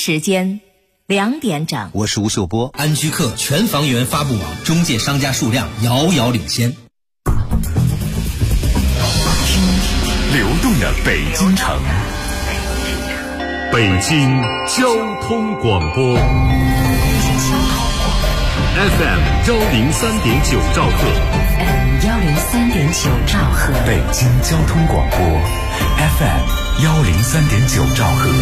时间2点整。 我是吴秀波。 安居客全房源发布网中介商家数量遥遥领先。 流动的北京城，北京交通广播 FM 103.9兆赫 103.9兆赫， 北京交通广播 FM 103.9兆赫。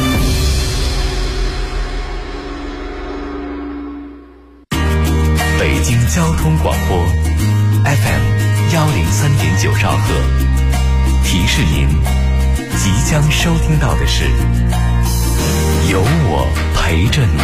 北京交通广播 FM 103.9兆赫。提示您，即将收听到的是有我陪着你。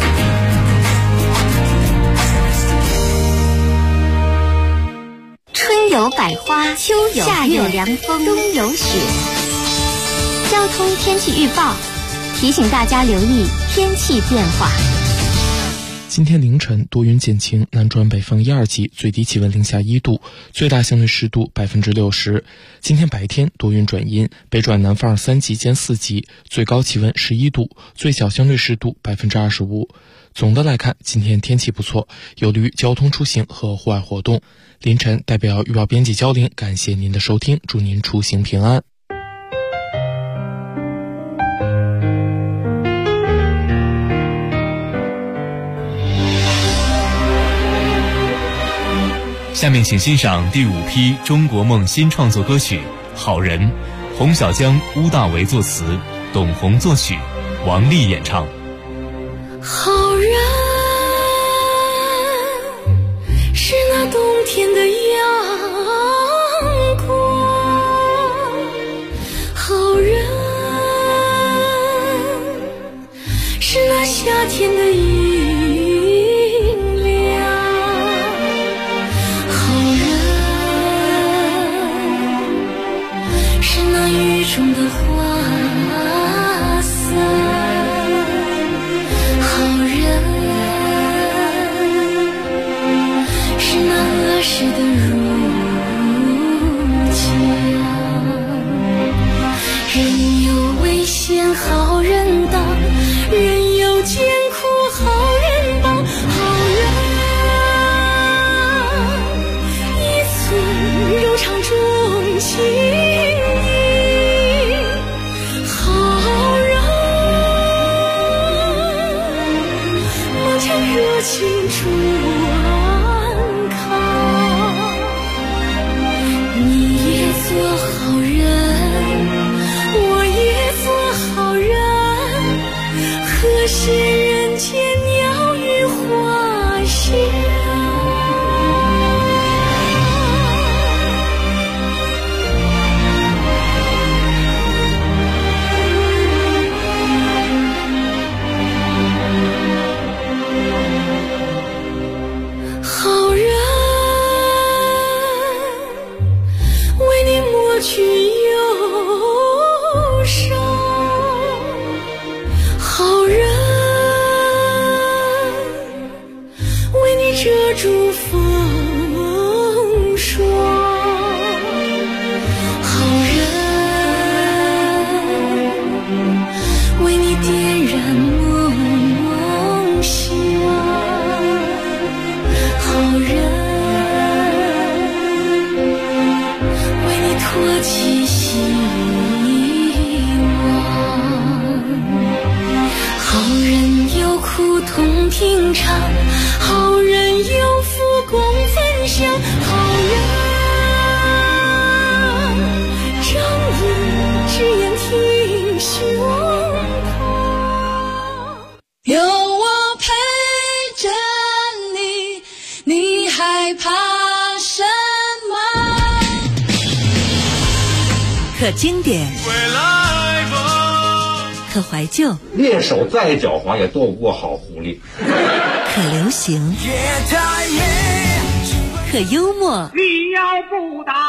春有百花，秋有夏有凉风，冬有雪。交通天气预报提醒大家留意天气变化。 今天凌晨多云减晴，南转北风1、2级，最低气温零下1度，最大相对湿度60%。今天白天多云转阴，北转南风3级兼4级，最高气温11度，最小相对湿度25%。总的来看，今天天气不错，有利于交通出行和户外活动。凌晨代表预报编辑焦林，感谢您的收听，祝您出行平安。 下面请欣赏第5批中国梦新创作歌曲《好人》，洪小江、乌大维作词，董宏作曲，王丽演唱。 好人是那冬天的阳光，好人是那夏天的中的花伞，好人是那恶事的儒家，人有危险好人当，人有艰苦好人帮，好人一寸柔肠中情，热情传开，你也做好人，我也做好人，和谐人间鸟语花香。去忧伤，好人为你遮住风霜，好人为你点燃梦想，好人托起希望，好人有苦同品尝，好人有福共分享，好人仗义直言挺胸膛，有我陪着你，你害怕什么？ 可经典，可怀旧， 猎手再狡猾也斗不过好狐狸。 可流行，可幽默。 你要不打，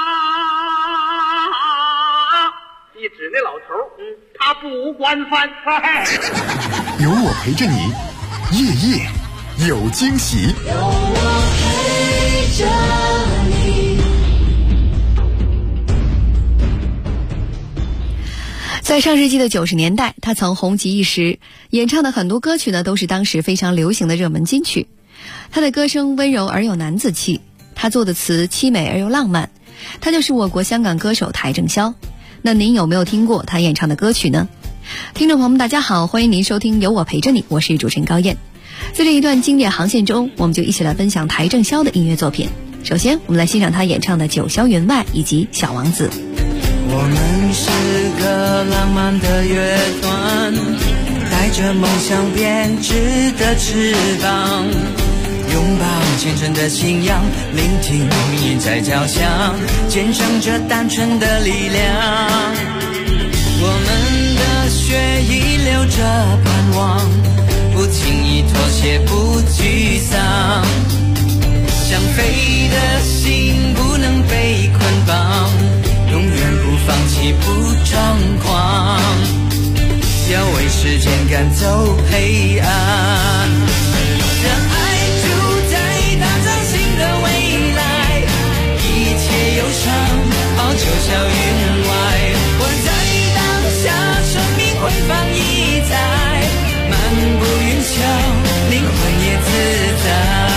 一指那老头，他不管饭。 有我陪着你，夜夜有惊喜。 有我陪着你。 在上世纪的90年代，他曾红极一时，演唱的很多歌曲呢都是当时非常流行的热门金曲。他的歌声温柔而有男子气，他做的词凄美而又浪漫。他就是我国香港歌手邰正宵。那您有没有听过他演唱的歌曲呢？听众朋友们大家好，欢迎您收听有我陪着你，我是主持人高燕。在这一段经典航线中，我们就一起来分享邰正宵的音乐作品。首先我们来欣赏他演唱的《九霄云外》以及《小王子》。 我们是个浪漫的乐团，带着梦想编织的翅膀，拥抱虔诚的信仰，聆听命运在交响，见证着单纯的力量。我们的血已流着盼望，不轻易妥协，不沮丧，想飞的心不能被捆绑，永远不放弃，不张狂，要为时间赶走黑暗，让爱住在打造新的未来，一切忧伤好就消云外，我在当下生命回放异彩，漫步云霄，灵魂也自在。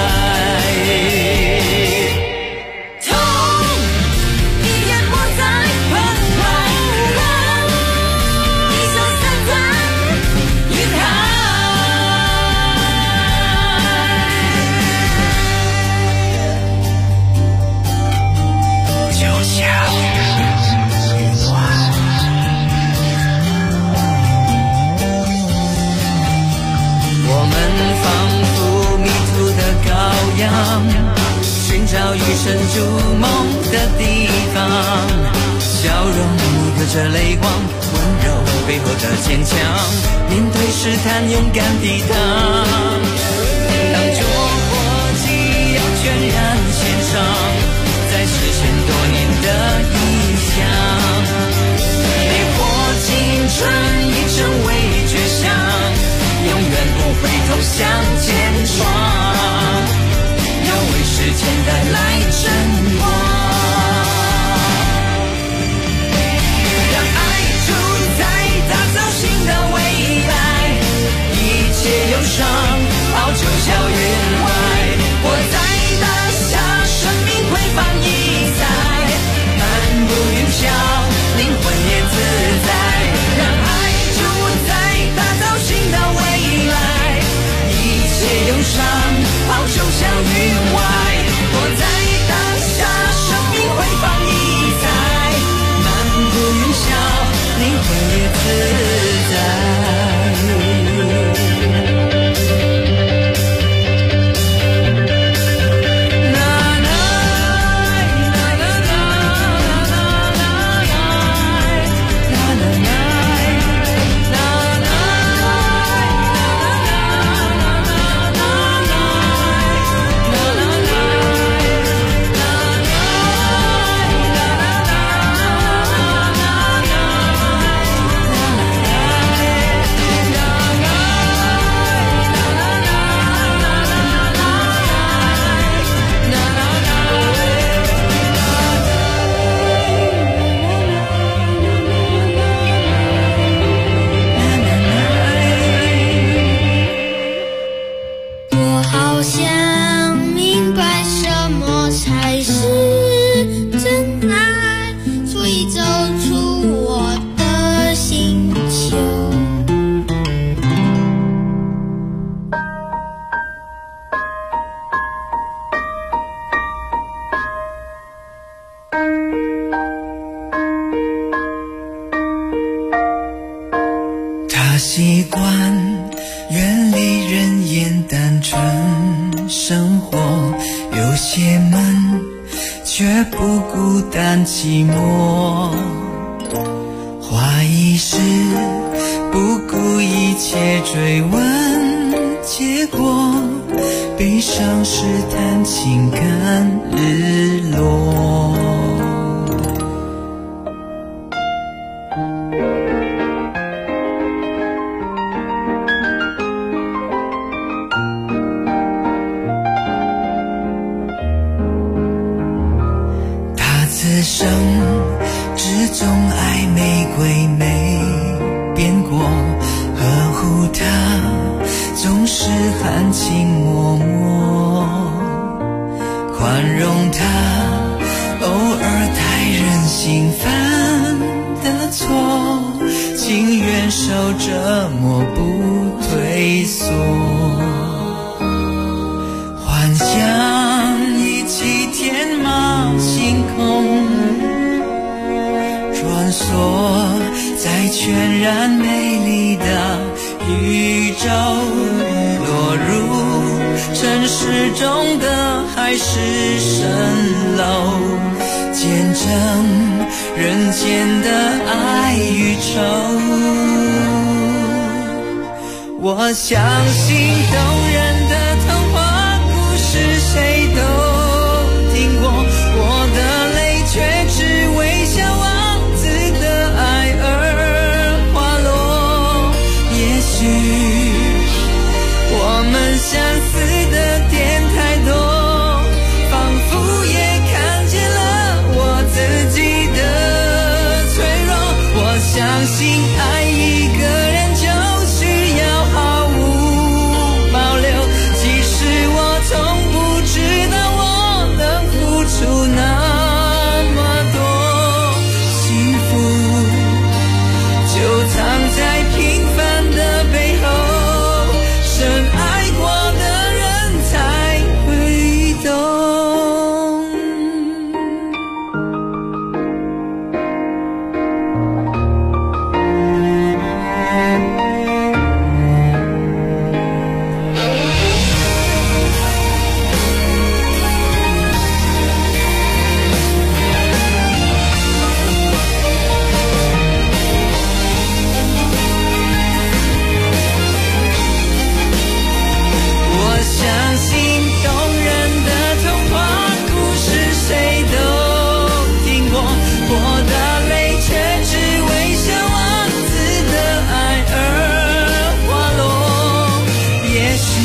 寻找与神筑梦的地方，笑容隔着泪光，温柔背后的坚强，面对试探勇敢抵挡，当作火机要全然献上，再实现多年的理想，烈火青春已成为绝响，永远不回头向前闯，要为时间带来晨光，让爱住在打造新的未来，一切忧伤好就消云外，我在当下生命回放异彩，漫步云霄，灵魂也自在，让爱住在打造新的未来，一切忧伤好就消云外，我在当下生命回放异彩，漫步云霄，灵魂也自在。他习惯远离人言单纯生活，有些闷却不孤单寂寞，怀疑是不顾一切追问结果，悲伤试探情感日落。此生之中爱玫瑰美含情脉脉，宽容他偶尔太任性犯的错，情愿受折磨不退缩，幻想一起天马行空，穿梭在全然美丽的宇宙，落入城市中的海市蜃楼，见证人间的爱与愁。我相信动人的童话故事谁都听过，我的泪却只为小王子的爱而滑落。也许我们相似的点太多，仿佛也看见了我自己的脆弱。我相信爱一个人就需要毫无保留，即使我从不知道我能付出那么多，幸福就藏在平凡的背后，深爱过的人才会懂。我相信动人的童话故事谁都听过，我的泪却只为小王子的爱而滑落。也许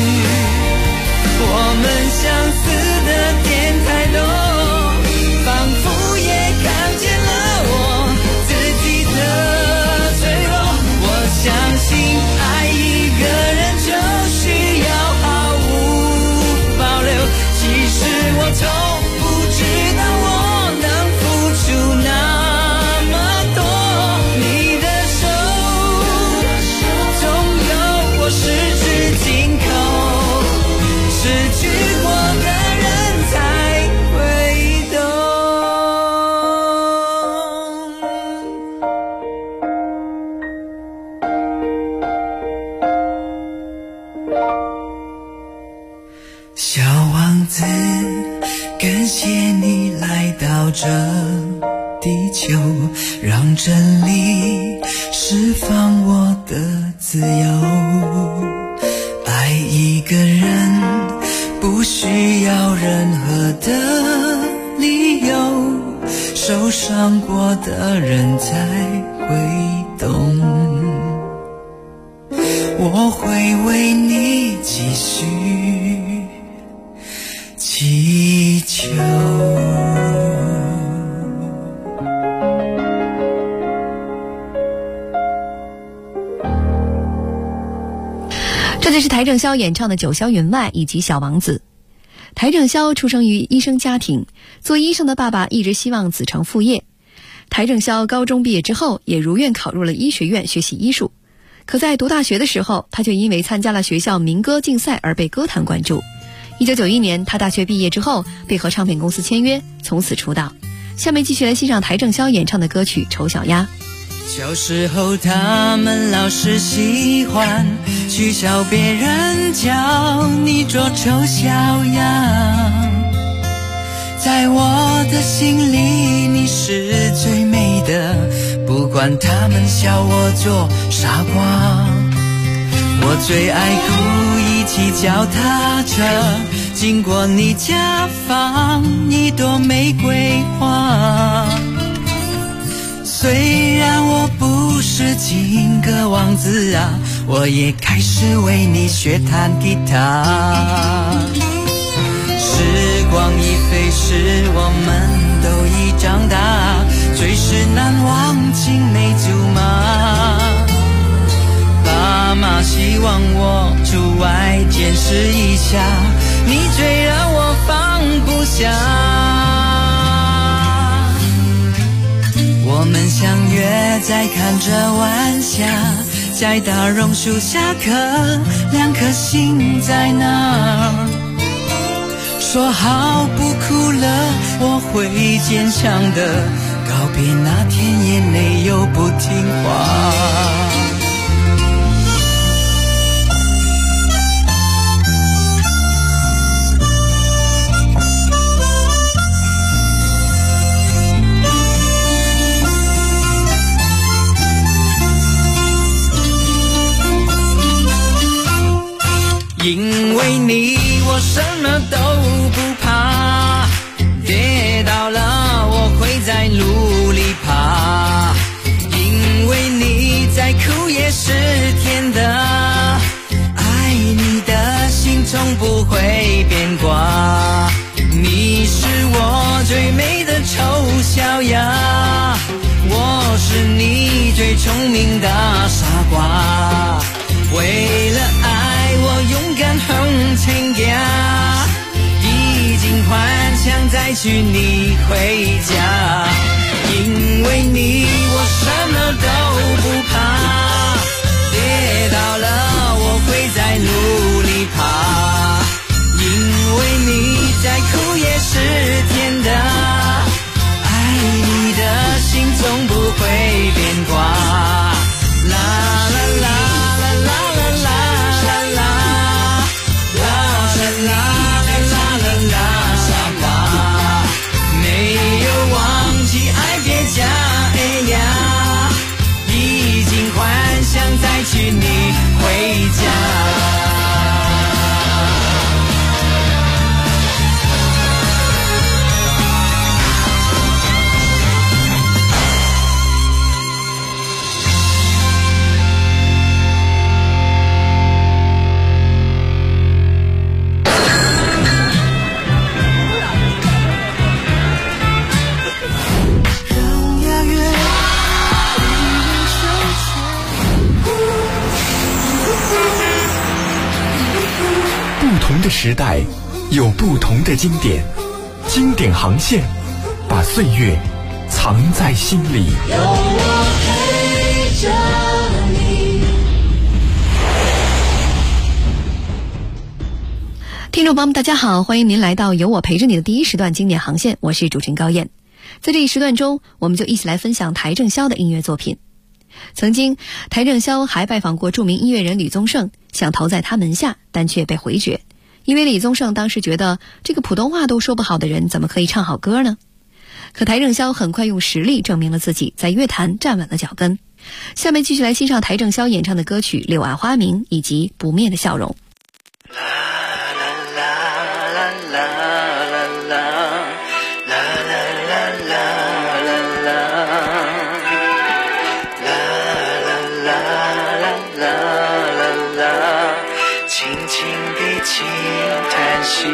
我们相似的点太多，仿佛也看见了我自己的脆弱。我相信爱一个人就需要毫无保留，即使我从不知道我能付出那么多，你的手总有我十指紧扣，失去过的人才会懂。小王子，感谢你来到这地球，让真理释放我的自由。爱一个人不需要任何的理由，受伤过的人才会懂。我会为你继续祈求。 这就是邰正宵演唱的《九霄云外》以及《小王子》。邰正宵出生于医生家庭，做医生的爸爸一直希望子承父业。邰正宵高中毕业之后，也如愿考入了医学院学习医术。可在读大学的时候，他却因为参加了学校民歌竞赛而被歌坛关注。1991年，他大学毕业之后被和唱片公司签约，从此出道。下面继续来欣赏邰正宵演唱的歌曲《丑小鸭》。 小时候他们老是喜欢取笑别人，叫你做丑小鸭。在我的心里你是最美的，不管他们笑我做傻瓜。我最爱故意骑脚踏车经过你家，放一朵玫瑰花。虽然我不是情歌王子啊，我也开始为你学弹吉他。时光一飞逝，我们都已长大，最是难忘青梅竹马。爸吗？希望我出外见识一下，你最让我放不下。我们相约在看着晚霞，在大榕树下刻两颗心在哪儿？说好不哭了，我会坚强的。告别那天，眼泪又不听话。因为你，我什么都不怕，跌倒了我会在路里爬，因为你再苦也是甜的，爱你的心从不会变卦，你是我最美的丑小鸭，我是你最聪明的傻瓜，为了爱我勇敢横天涯，已经幻想再娶你回家，因为你我什么都不怕，跌倒了我会在路里爬，因为你再苦也是甜的，爱你的心总不会变卦，啦啦啦再娶你回家。 不同的时代有不同的经典，经典航线把岁月藏在心里。有我陪着你。听众朋友们大家好，欢迎您来到有我陪着你的第一时段经典航线，我是主持人高燕。在这一时段中，我们就一起来分享邰正宵的音乐作品。曾经邰正宵还拜访过著名音乐人李宗盛，想投在他门下，但却被回绝，因为李宗盛当时觉得这个普通话都说不好的人怎么可以唱好歌呢？可邰正宵很快用实力证明了自己，在乐坛站稳了脚跟。下面继续来欣赏邰正宵演唱的歌曲《柳暗花明》以及《不灭的笑容》。 轻轻地轻叹息，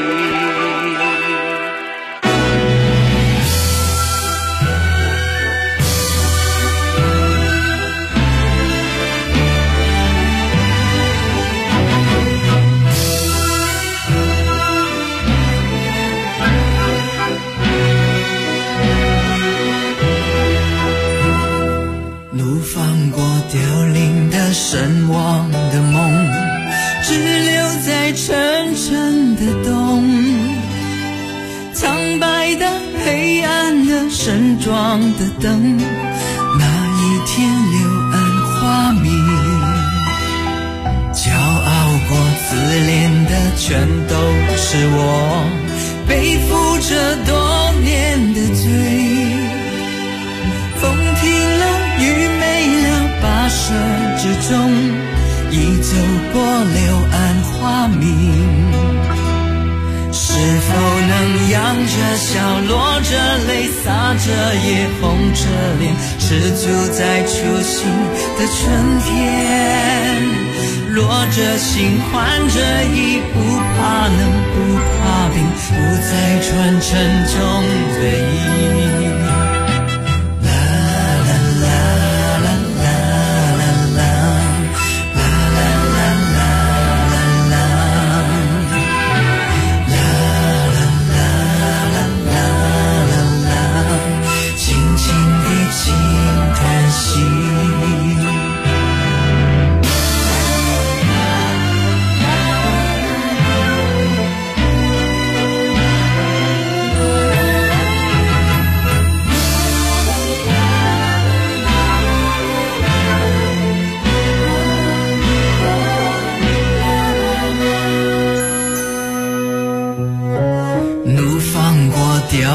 怒放过凋零的神往的梦，只留在沉沉的冬，苍白的黑暗的深庄的灯，那一天柳暗花明，骄傲过自怜的全都是我，背负着多年的罪，风停了雨没了，跋涉之中已走过柳暗花明，是否能扬着笑，落着泪，洒着夜，红着脸，赤足在初心的春天，落着心，换着衣，不怕冷，不怕冰，不再穿沉重的衣。啦啦啦啦啦啦啦啦啦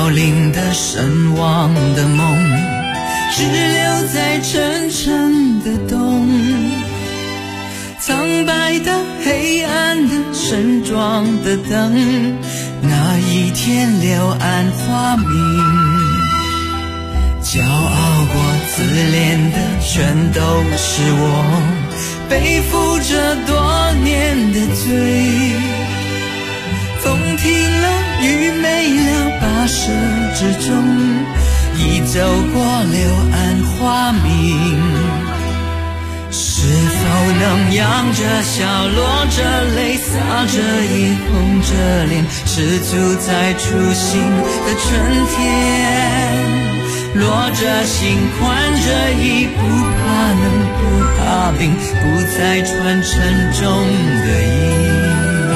凋零的神往的梦，只留在沉沉的冬。苍白的黑暗的沉撞的灯，那一天柳暗花明。骄傲过自恋的全都是我，背负着多年的罪。风停了，雨没了，跋涉之中，已走过柳暗花明。是否能扬着笑，落着泪，洒着眼，红着脸，赤足在初心的春天。落着心，宽着衣，不怕冷，不怕冰，不再穿沉重的衣。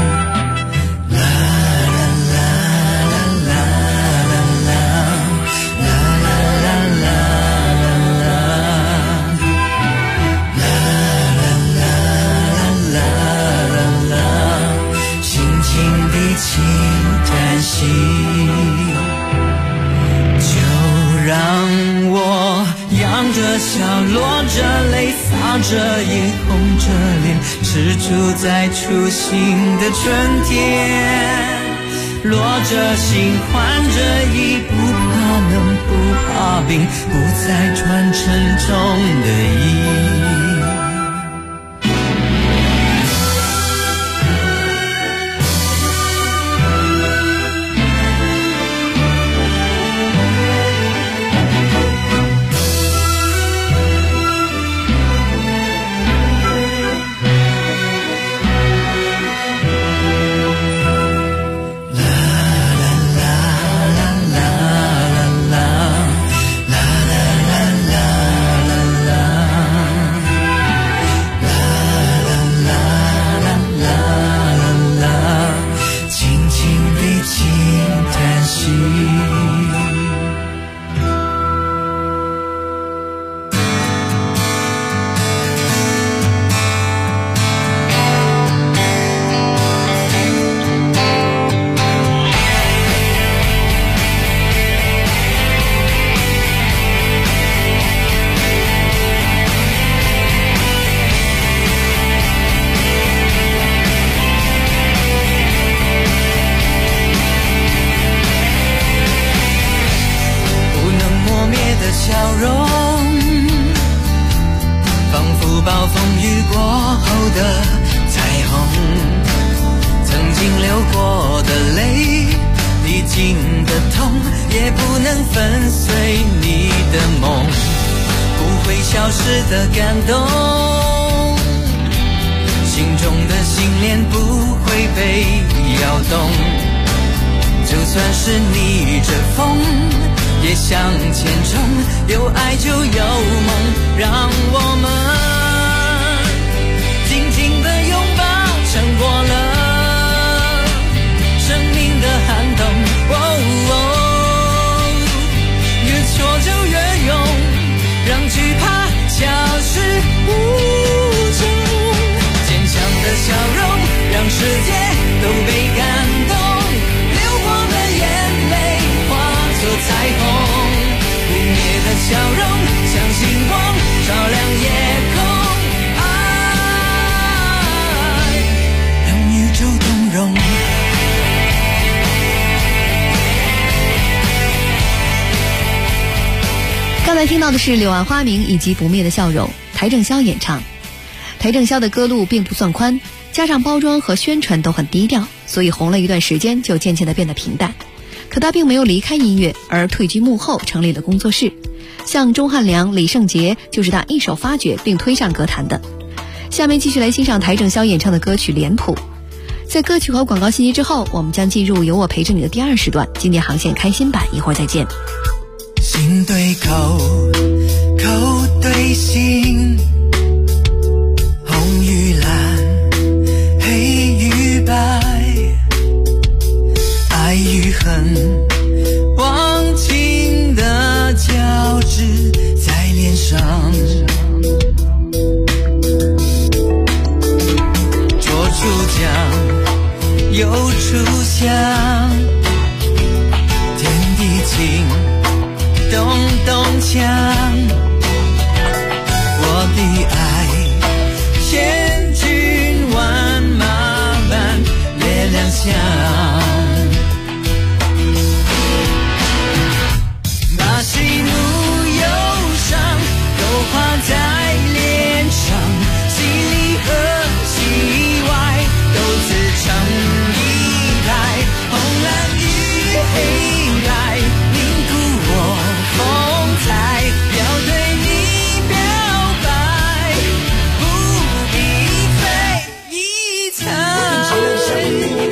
笑，落着泪，洒着眼，红着脸，赤足在初心的春天。落着心，宽着衣，不怕冷，不怕冰，不再穿沉重的衣。 刚才听到的是柳暗花明以及不灭的笑容，邰正宵演唱。邰正宵的歌路并不算宽，加上包装和宣传都很低调，所以红了一段时间就渐渐地变得平淡。可他并没有离开音乐，而退居幕后，成立了工作室。像钟汉良、李圣杰就是他一手发掘并推上歌坛的。下面继续来欣赏邰正宵演唱的歌曲《脸谱》。在歌曲和广告信息之后，我们将进入由我陪着你的第2时段经典航线开心版，一会儿再见。 心对口，口对心，红与蓝，黑与白，爱与恨，忘情的交织在脸上，左出江，右出乡，天地情咚咚锵，我的爱千军万马般烈亮相，把喜怒忧伤都画在脸上，喜里和喜外都自成一派，红蓝与黑白凝固我风采，要对你表白不必费一猜。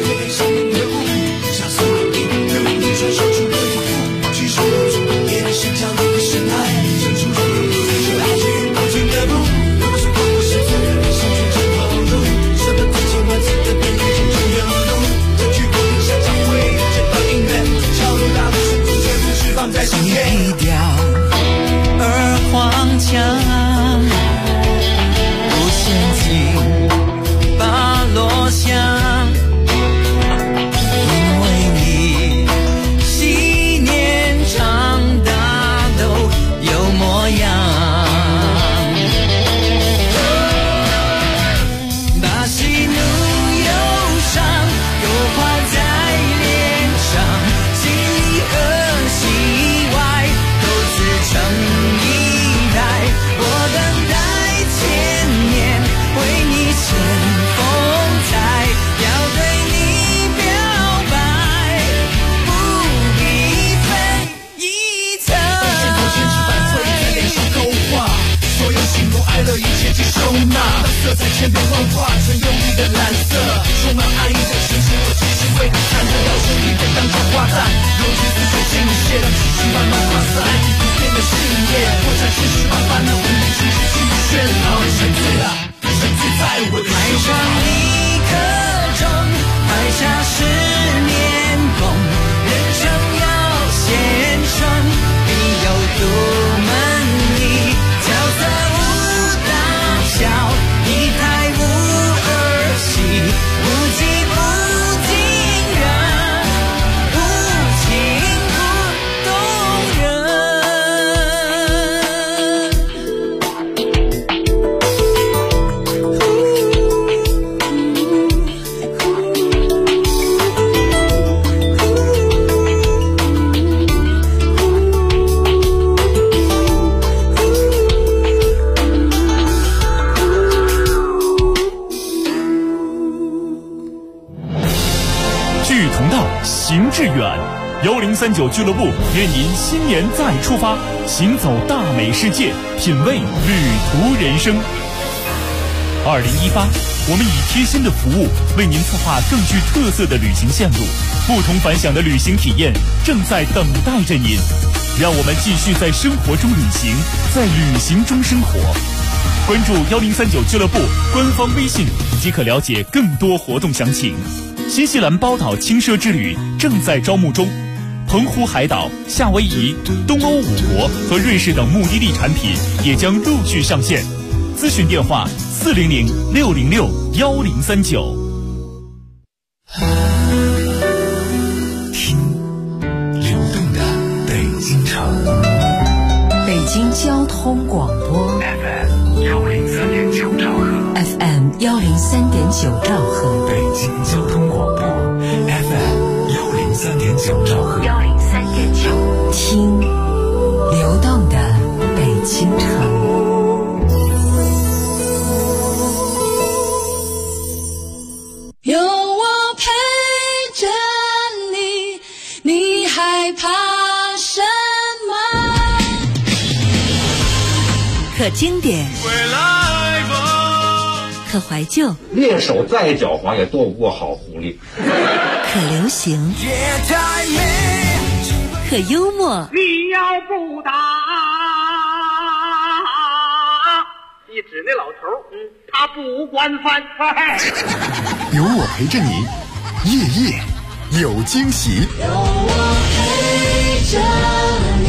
你配掉二黄腔，不陷阱把落香，因为你细年长大都有模样，把喜怒忧伤都画在脸上，喜里和喜外都自成一派，我等待千年为你献风采，要对你表白不必费一猜。现在千奇百味在脸上勾画，所有喜怒哀乐一切皆收纳，色彩千变万化成用力的蓝色，充满爱意的城市我继续为你灿热，要胜利得当成花旦，用尽思绪尽泄，让情绪慢慢发散，爱你不变的信念，我展现10万般的无力情绪继续喧闹，沉醉了，沉醉在我的心上，一刻钟埋下10年功，人生要献身，必有独门艺，角色无大小，一台无儿戏，无技不惊人，无情不动人。 志同道，行志远。1039俱乐部愿您新年再出发，行走大美世界，品味旅途人生。2018，我们以贴心的服务为您策划更具特色的旅行线路，不同凡响的旅行体验正在等待着您。让我们继续在生活中旅行，在旅行中生活。关注1039俱乐部官方微信即可了解更多活动详情。新西兰包岛轻奢之旅正在招募中，澎湖海岛、夏威夷、东欧5国和瑞士等目的地产品也将陆续上线。咨询电话400-606-1039。 听流动的北京城， 北京交通广播 FM103.9兆赫 FM103.9兆赫， 北京交通广播 FM103.9兆赫 103.9，听流动的北京城。 有我陪着你，你害怕什么？ 可经典，可怀旧， 猎手再狡猾也躲不过好狐狸。 可流行，可幽默。 你要不打，一指那老头，他不惯犯。 有我陪着你，夜夜有惊喜。 有我陪着你。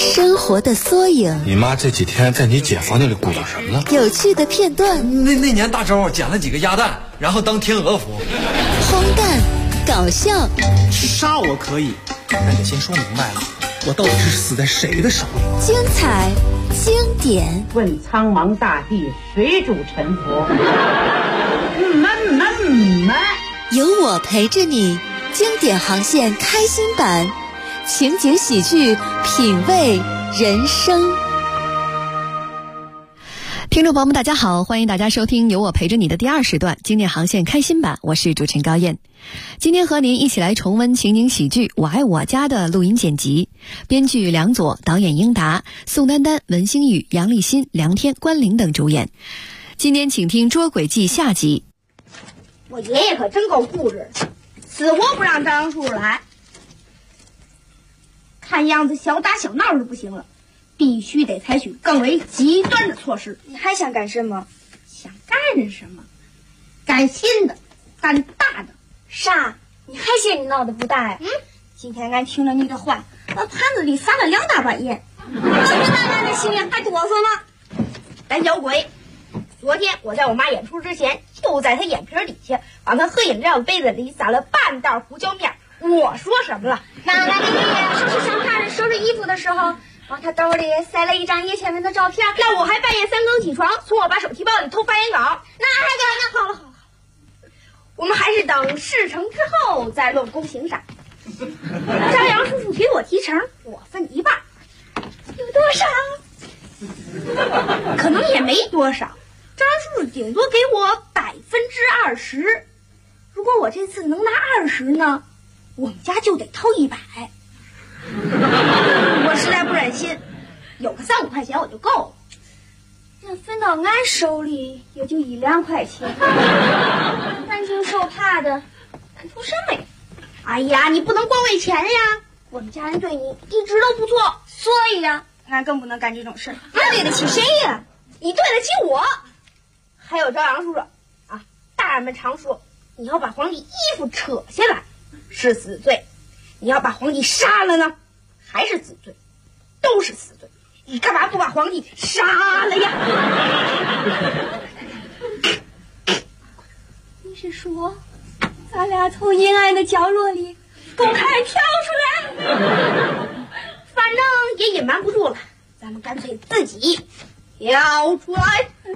生活的缩影。 你妈这几天在你姐房间里鼓捣什么呢？ 有趣的片段。 那年大周捡了几个鸭蛋，然后当天鹅服。 荒诞，搞笑。 杀我可以，但得先说明白了，我到底是死在谁的手里？ 精彩，经典。 问苍茫大地，谁主沉浮？ 有我陪着你，经典航线开心版，情景喜剧，品味人生。 听众朋友们大家好，欢迎大家收听由我陪着你的第2时段经典航线开心版，我是主持人高燕。今天和您一起来重温情景喜剧《我爱我家》的录音剪辑，编剧梁左，导演英达，宋丹丹、文星宇、杨立新、梁天、关凌等主演。今天请听《捉鬼记》下集。 我爷爷可真够固执的，死活不让张叔来。看样子小打小闹是不行了，必须得采取更为极端的措施。 你还想干什么？ 想干什么？干新的，干大的。 啥？你还嫌你闹得不大呀？ 今天俺听了你的话，我盘子里撒了2大半盐。俺的心里还哆嗦呢。胆小鬼！昨天我在我妈演出之前，就在她眼皮底下往她喝饮料的杯子里撒了半袋胡椒面。我说什么了？ 俺给你收拾相片、收拾衣服的时候，往她兜里塞了一张叶倩文的照片。 那我还半夜3更起床，从我爸手提包里偷发言稿。那好了，我们还是等事成之后再论功行赏。张扬叔叔给我提成，我分一半，有多少？可能也没多少。张叔叔顶多给我20%。如果我这次能拿20呢，我们家就得掏100。我实在不忍心，有个3-5块钱我就够了。 这分到俺手里也就1-2块钱，俺挺受怕的。俺图什么呀？ 哎呀，你不能光为钱呀！我们家人对你一直都不错，所以呀，俺更不能干这种事。俺对得起谁呀？你对得起我。还有朝阳叔叔啊，大人们常说，你要把皇帝衣服扯下来是死罪，你要把皇帝杀了呢，还是死罪，都是死罪。你干嘛不把皇帝杀了呀？ 你是说，咱俩从阴暗的角落里公开跳出来？ 反正也隐瞒不住了，咱们干脆自己跳出来。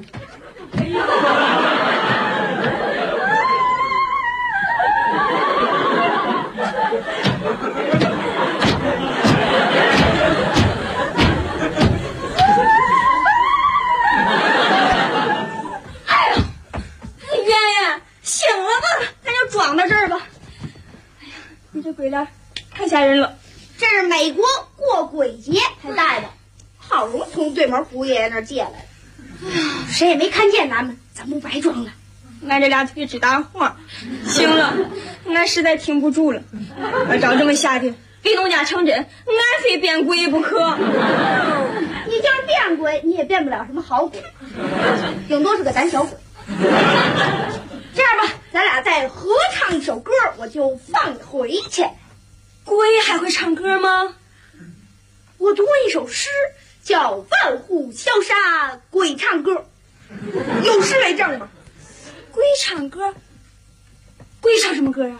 装到这儿吧。哎呀，你这鬼脸太吓人了！这是美国过鬼节才戴的，好容易从对门胡爷爷那儿借来的。哎呀，谁也没看见咱们不白装了。 俺这俩腿直打晃。行了，俺实在挺不住了。照这么下去，给农家成真，俺非变鬼不可。 你就是变鬼，你也变不了什么好鬼，顶多是个胆小鬼。这样吧，咱俩再合唱一首歌，我就放你回去。 鬼还会唱歌吗？ 我读过一首诗，叫《万户萧杀鬼唱歌》，有诗为证吗？ 鬼唱歌？鬼唱什么歌啊？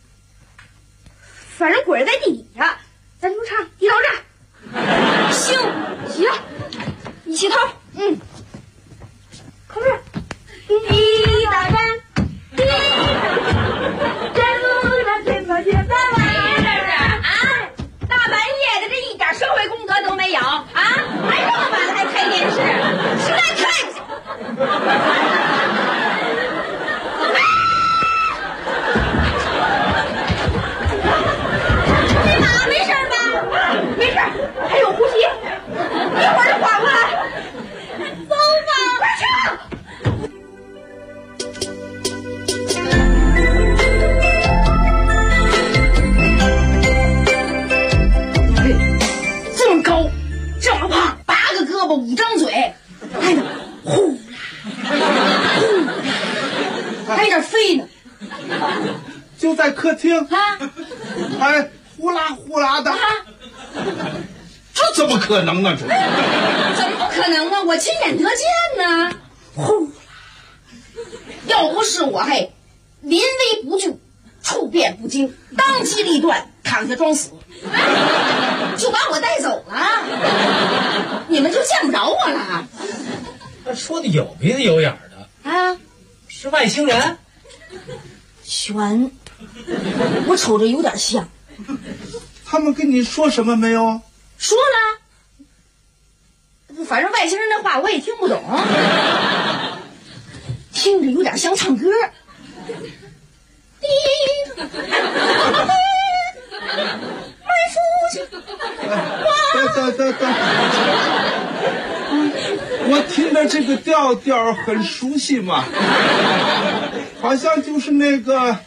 反正鬼在地底下，咱就唱地道战。 行，一起头。 可是地道战。 大半夜的，这一点社会公德都没有啊！还这么晚了还看电视，实在看不起。 你妈没事吧？没事，还有呼吸，一会儿就缓过来。走吧，快去！ 5张嘴，呼啦，还有点飞呢。 就在客厅，还呼啦呼啦的。 这怎么可能呢？这怎么不可能啊？我亲眼得见呢！呼啦！要不是我还临危不惧、处变不惊，当机立断躺下装死，就把我带走了，你们就见不着我了。 他说的有鼻子有眼的啊， 是外星人？ 悬，我瞅着有点像。 他们跟你说什么没有？ 说了，反正外星人的话我也听不懂，听着有点像唱歌。卖出去， 等，我听着这个调调很熟悉嘛，好像就是那个，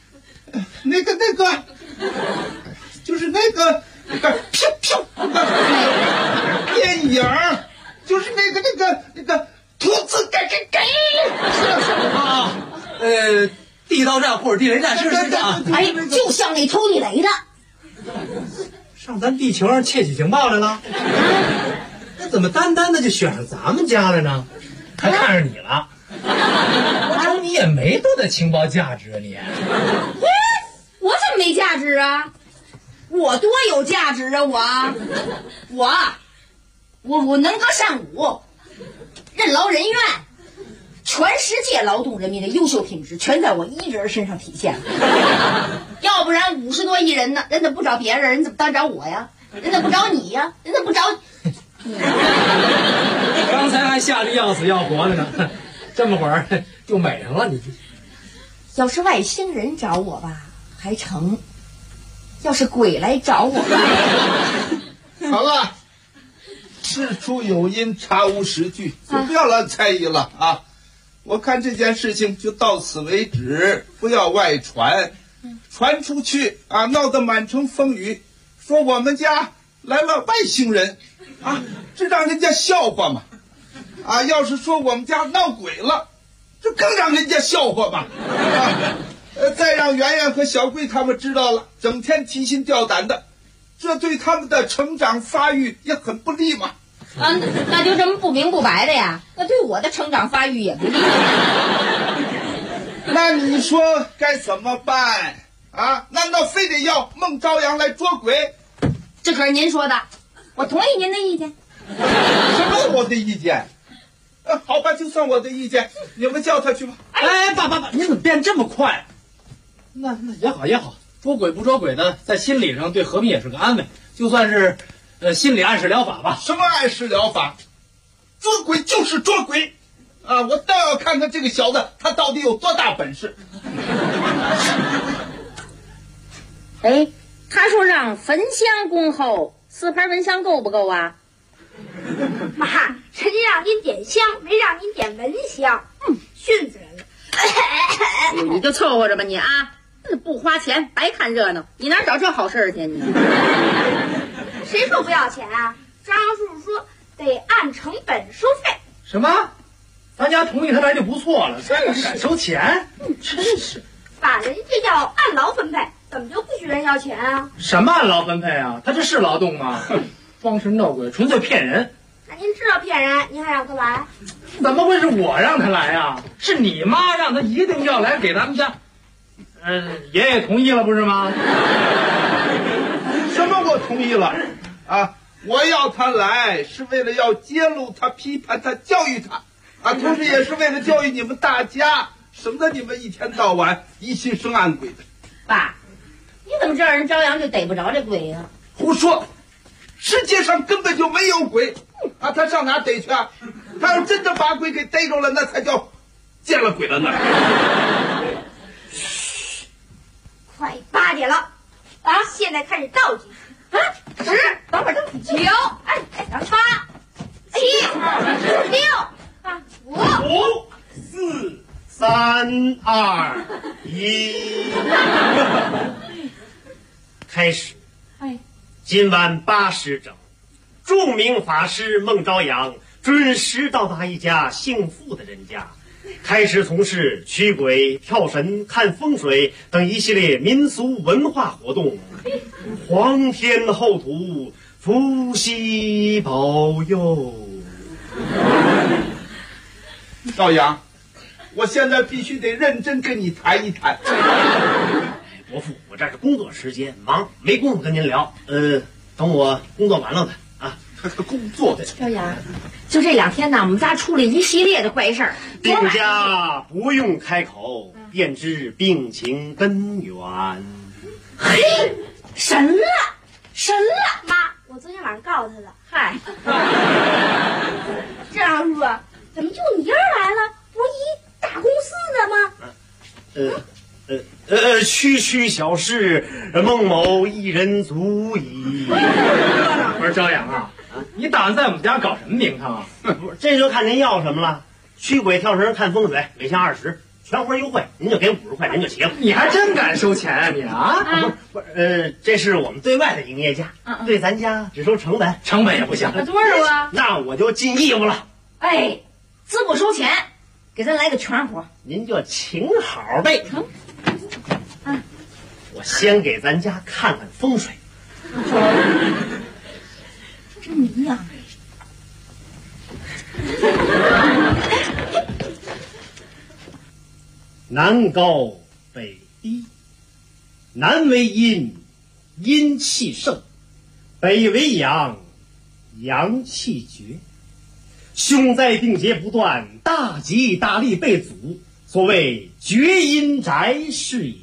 就是那个飘电影，就是那个兔子给， 是啊，地道战或者地雷战是啊， 哎，就像那偷地雷的， 上咱地球上窃取情报来了。那怎么单单的就选上咱们家了呢？还看上你了？我瞅你也没多大情报价值啊你。 我怎么没价值啊？我多有价值啊！我能歌善舞，任劳任怨，全世界劳动人民的优秀品质全在我一人身上体现了。要不然50多亿人呢，人怎么不找别人？人怎么单找我呀？人怎么不找你呀？人怎么不找你？ 刚才还吓得要死要活的呢，这么会儿就美上了你。 要是外星人找我吧，还成；要是鬼来找我吧， 好了，事出有因，查无实据，就不要乱猜疑了啊！我看这件事情就到此为止，不要外传，传出去啊，闹得满城风雨，说我们家来了外星人，啊，这让人家笑话嘛！啊，要是说我们家闹鬼了，这更让人家笑话嘛！再让圆圆和小桂他们知道了，整天提心吊胆的，这对他们的成长发育也很不利嘛。 啊，那就这么不明不白的呀？那对我的成长发育也不利。 那你说该怎么办啊？难道非得要孟朝阳来捉鬼？ 这可是您说的，我同意您的意见。 什么我的意见？好吧，就算我的意见，你们叫他去吧。 哎，爸，你怎么变这么快？那也好，捉鬼不捉鬼的，在心理上对和平也是个安慰，就算是心理暗示疗法吧。 什么暗示疗法？捉鬼就是捉鬼啊！我倒要看看这个小子他到底有多大本事。 哎，他说让焚香恭候，4盘蚊香够不够啊？ 妈，人家让您点香，没让您点蚊香，训死人了。 你就凑合着吧你啊，不花钱白看热闹，你哪找这好事去你？ 谁说不要钱啊？张扬叔叔说得按成本收费。 什么？咱家同意他来就不错了，这个敢收钱？真是。 把人家要按劳分配，怎么就不许人要钱啊？ 什么按劳分配啊？他这是劳动吗？装神闹鬼，纯粹骗人。 那您知道骗人，您还让他来？ 怎么会是我让他来啊？是你妈让他一定要来给咱们家。爷爷同意了不是吗？ 什么我同意了啊？我要他来是为了要揭露他、批判他、教育他啊，同时也是为了教育你们大家，省得你们一天到晚疑心生暗鬼的。 爸，你怎么知道人朝阳就逮不着这鬼呀？ 胡说！世界上根本就没有鬼啊！他上哪逮去啊？他要真的把鬼给逮着了，那才叫见了鬼了呢。 快8点了啊！现在开始倒计时啊！10，等会儿等9，哎，8、7、6、5、 4、3、2、1，开始。今晚8时整，著名法师孟朝阳准时到达一家姓傅的人家，开始从事驱鬼、跳神、看风水等一系列民俗文化活动。皇天厚土， 福兮保佑。 赵阳，我现在必须得认真跟你谈一谈。 伯父，我这是工作时间，忙没工夫跟您聊。等我工作完了的啊。 工作的。 赵阳，就这2天呢，我们家出了一系列的怪事儿。 病家不用开口，便知病情根源。 嘿，神了，神了！ 妈，我昨天晚上告诉他了。 嗨， 这样叔，怎么就你一人来了？不是一大公司的吗？ 区区小事，孟某一人足矣。 不是朝阳啊，你打算在我们家搞什么名堂啊？ 不是，这就看您要什么了。驱鬼跳绳看风水，每项20，全活优惠，您就给50块，您就齐了。 你还真敢收钱啊你啊？ 不是，这是我们对外的营业价，对咱家只收成本， 成本也不行。 多少啊？ 那我就尽义务了。 哎，自不收钱，给咱来个全活。 您就请好呗。我先给咱家看看风水。 这谜呀！ 南高北低，南为阴，阴气盛；北为阳，阳气绝。凶灾病劫不断，大吉大利被阻，所谓绝阴宅是也。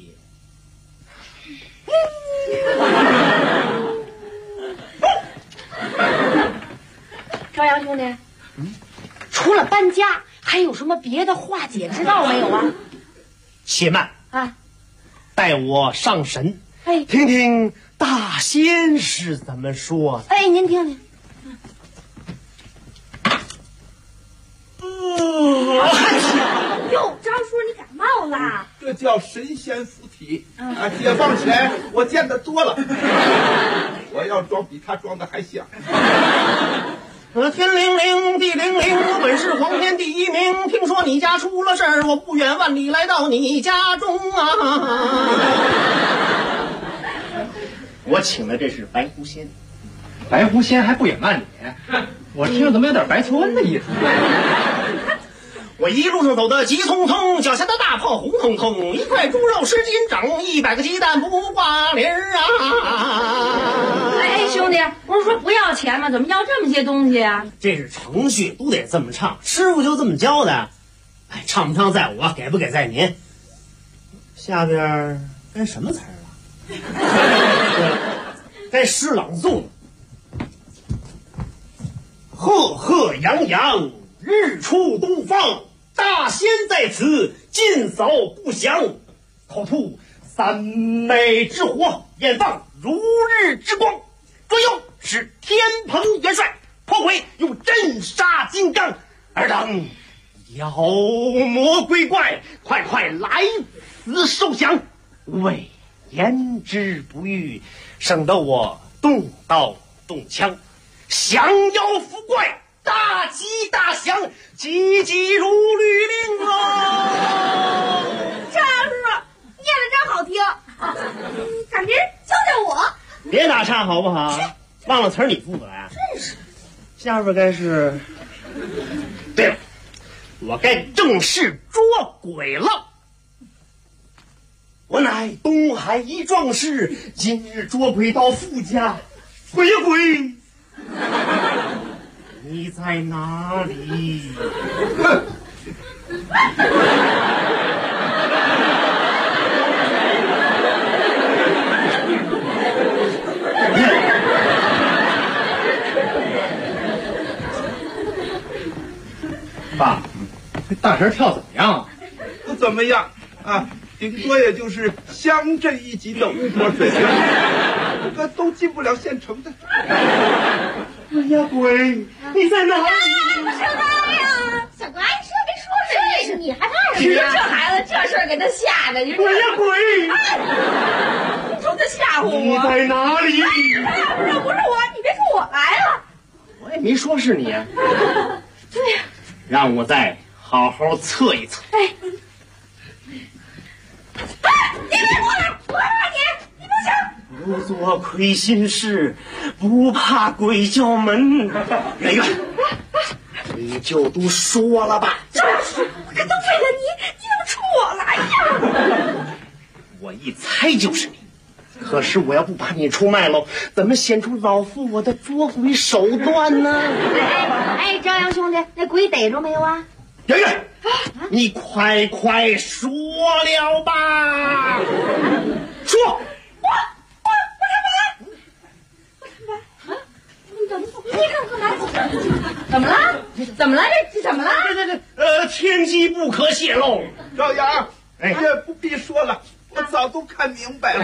朝阳兄弟，除了搬家，还有什么别的化解之道没有啊？ 且慢啊！ 带我上神， 哎， 听听大仙是怎么说的。 哎，您听听。 哟，张叔，你感冒了？ 这叫神仙附体啊！解放前我见得多了，我要装比他装的还像。 天灵灵，地灵灵，我本是皇天第一名。听说你家出了事儿，我不远万里来到你家中啊。我请的这是白狐仙， 白狐仙还不远万里，我听着怎么有点白求恩的意思？ 我一路上走的急匆匆，脚下的大炮红彤彤，一块猪肉10斤整，100个鸡蛋不挂零啊！ 哎，兄弟，不是说不要钱吗？怎么要这么些东西啊？ 这是程序，都得这么唱，师傅就这么教的。哎，唱不唱在我，给不给在您。下边该什么词儿了？该诗朗诵。赫赫扬扬，日出东方，大仙在此，尽扫不祥。口吐3昧之火，眼放如日之光。左右是天蓬元帅，破鬼用镇杀金刚。尔等妖魔鬼怪，快快来此受降！为言之不预，省得我动刀动枪。降妖伏怪，大吉大祥，急急如律令啊！ 张叔念得真好听，赶明儿教教我。 别打岔好不好？忘了词儿你负责呀？ 真是。 下边该是，对了，我该正式捉鬼了。我乃东海一壮士，今日捉鬼到富家。鬼呀鬼！你在哪里？ 爸，这大神跳怎么样啊？ 不怎么样啊，顶多也就是乡镇一级的巫婆水平，这都进不了县城的。 哎呀鬼，你在哪里？ 小乖呀，小乖，说没说是你？你害怕你什么？ 说这孩子这事儿给他吓的，你说鬼呀鬼！ 你说他吓唬我。 你在哪里？ 不是我，你别说我来了。 我也没说是你啊。 对呀。 让我再好好测一测。 哎，你别过来！我害怕你，你不行。 不做亏心事， 不怕鬼叫门。圆圆，你就都说了吧。 我可都为了你就出来呀！ 我一猜就是你。可是我要不把你出卖了，怎么显出老夫我的捉鬼手段呢？ 哎，朝阳兄弟，那鬼逮着没有啊？ 圆圆，你快说了吧！说， 我看吧，怎么了？怎么了？这怎么了？ 天机不可泄露。 赵阳， 哎， 这不必说了，我早都看明白了。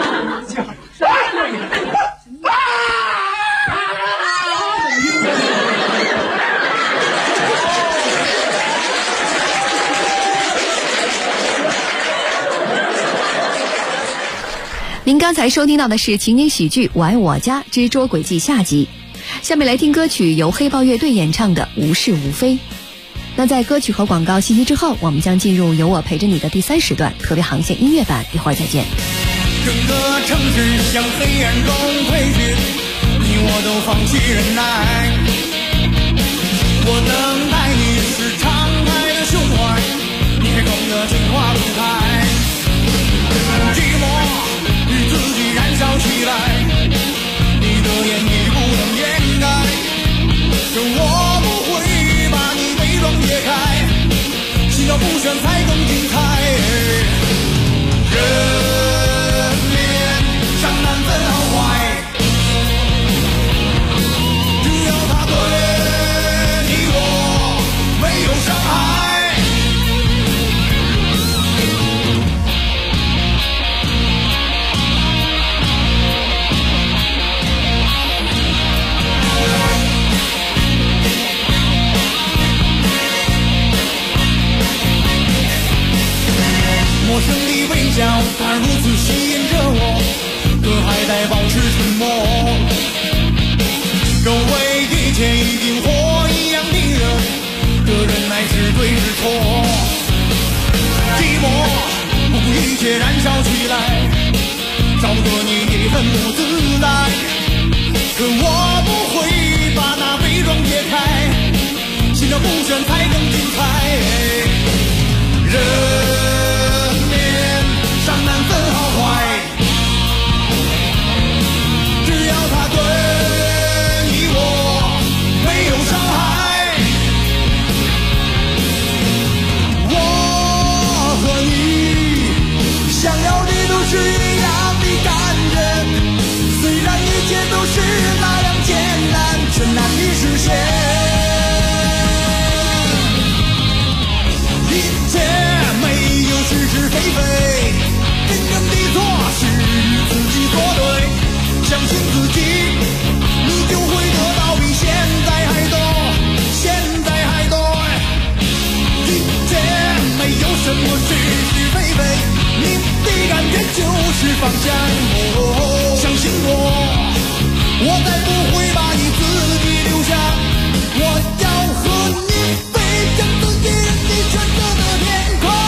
您刚才收听到的是情景喜剧《我爱我家之捉鬼记》下集，下面来听歌曲由黑豹乐队演唱的《无是无非》。那在歌曲和广告信息之后，我们将进入有我陪着你的第3时段特别航线音乐版，一会儿再见。 整个城市向黑暗中退去，你我都放弃忍耐，我等待你是敞开的胸怀，你是懂得情话不开，寂寞与自己燃烧起来，你的眼已不能掩盖，可我不会把你伪装解开，心照不宣才更精彩。人面伤难分好坏，只要他对你我没有伤害，陌生的微笑，它如此吸引着我，可还得保持沉默。周围一切已经火一样的热，可忍耐是对是错。寂寞不顾一切燃烧起来，找个你也很不自在，可我不会把那伪装解开，心照不宣才更精彩。人伤难分好坏，只要他对你我没有伤害，我和你想要的都是一样的感人，虽然一切都是那样艰难，却难以实现。一切没有是是非非，真正的错是与自己作对，相信自己，你就会得到比现在还多，现在还多。一切没有什么是是非非，你的感觉就是方向。相信我，我才不会把你自己留下，我要和你飞向自己人的选择的天空。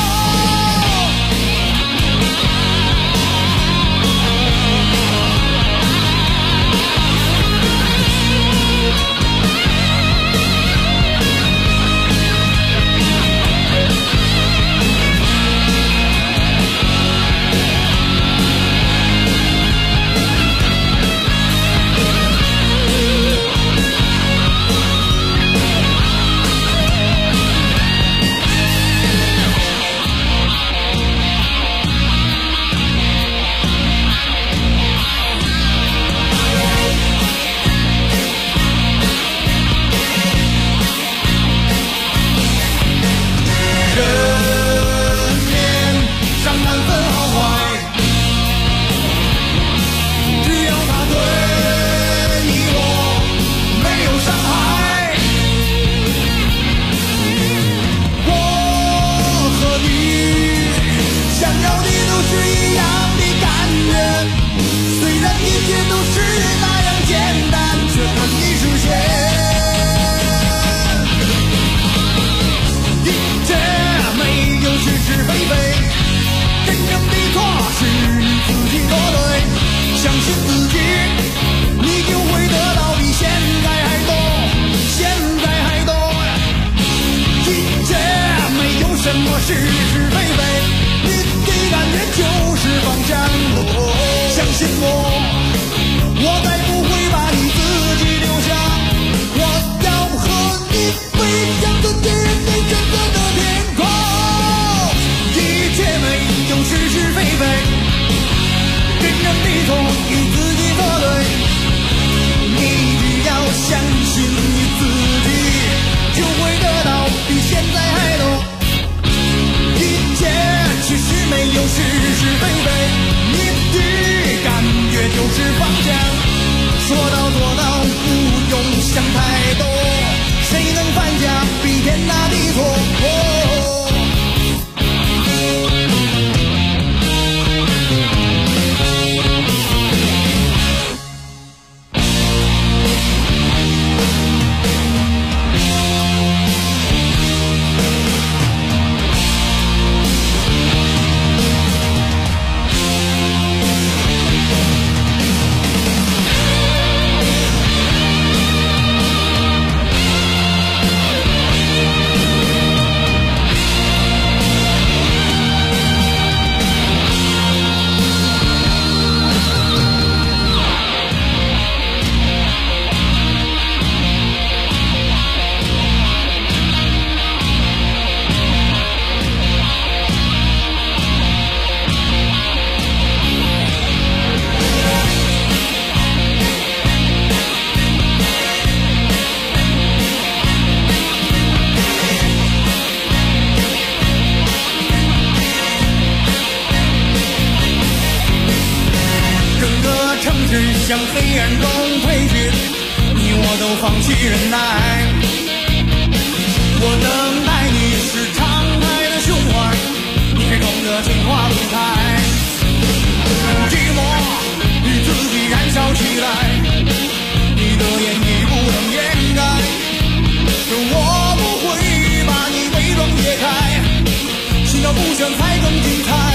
什么是是非非，你的感觉就是方向。相信我，我再不会把你自己留下，我要和你飞向自己你选择的天空。一切没有是是非非，真正的错你自己做对，你只要相信你自己，就会得到比现在还多。一切其实没有是是非非，你的感觉就是方向。说到做到，不用想太多，谁能犯下比天大的错？向黑暗中退去，你我都放弃忍耐。我等待你是敞开的胸怀，你是懂得情话不开。寂寞你自己燃烧起来，你的眼你不能掩盖。我不会把你伪装解开，心照不宣才更精彩。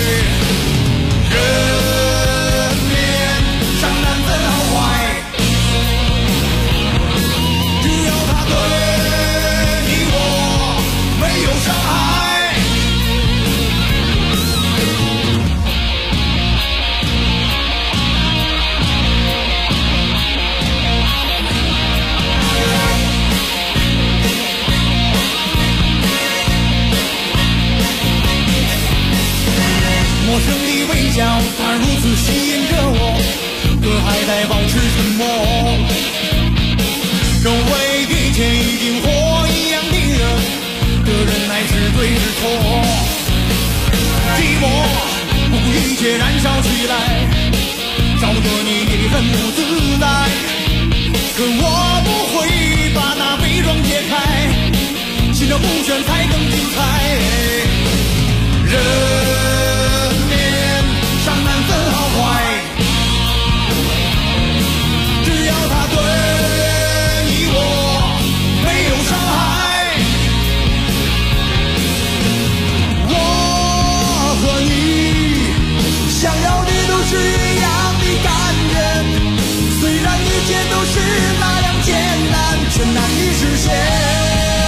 伤难分好坏，只要他对你我没有伤害。陌生的微笑，它如此吸引着我，可还在保持沉默。周围一切已经火一样的人，可忍耐是对是错。寂寞不顾一切燃烧起来，找着你也很不自在。可我不会把那伪装解开，心照不宣才更精彩。人面伤难分好坏，只要他对你我没有伤害。我和你想要的都是一样的感觉，虽然一切都是那样艰难，却难以实现。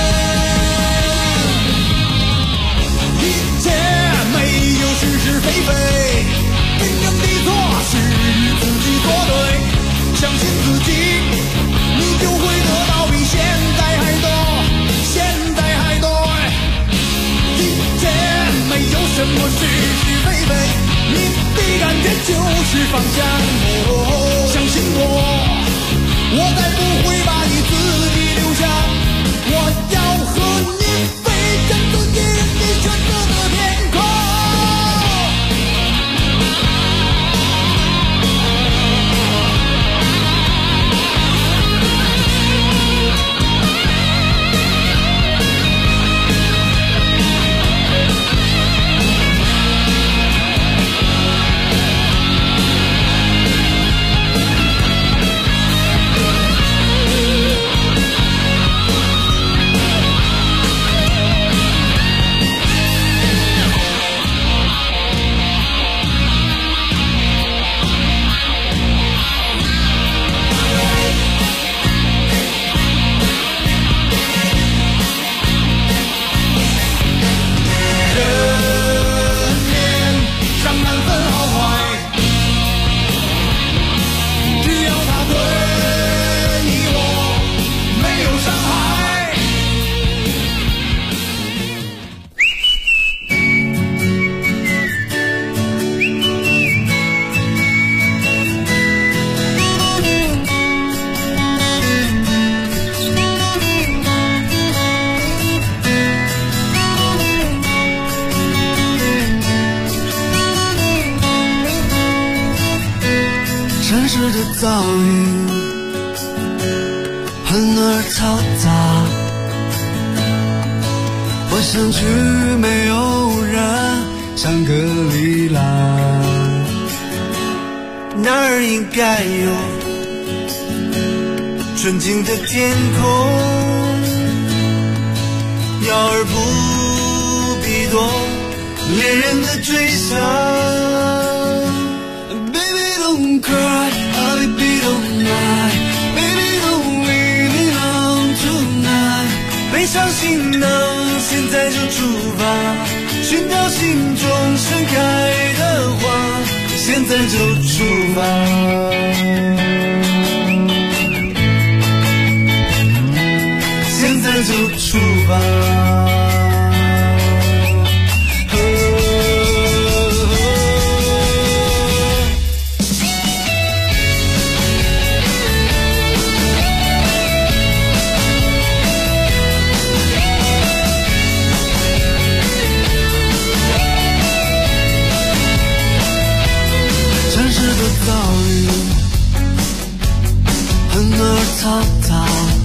一切没有是是非非，真正的错是自己做对，相信自己，你就会得到比现在还多，现在还多。一切没有什么是是非非，你的感觉就是方向。相信我，我再不会把你自己留下，我要和你飞向自己你选择的天空。 遭遇很而嘈杂，我想去没有人香格里拉，那儿应该有纯净的天空，鸟儿不必多恋人的追想。Baby don't cry, oh baby don't lie, baby don't leave me alone tonight。背上行囊，现在就出发，寻找心中盛开的花，现在就出发。现在就出发。城市的遭遇很而嘈杂，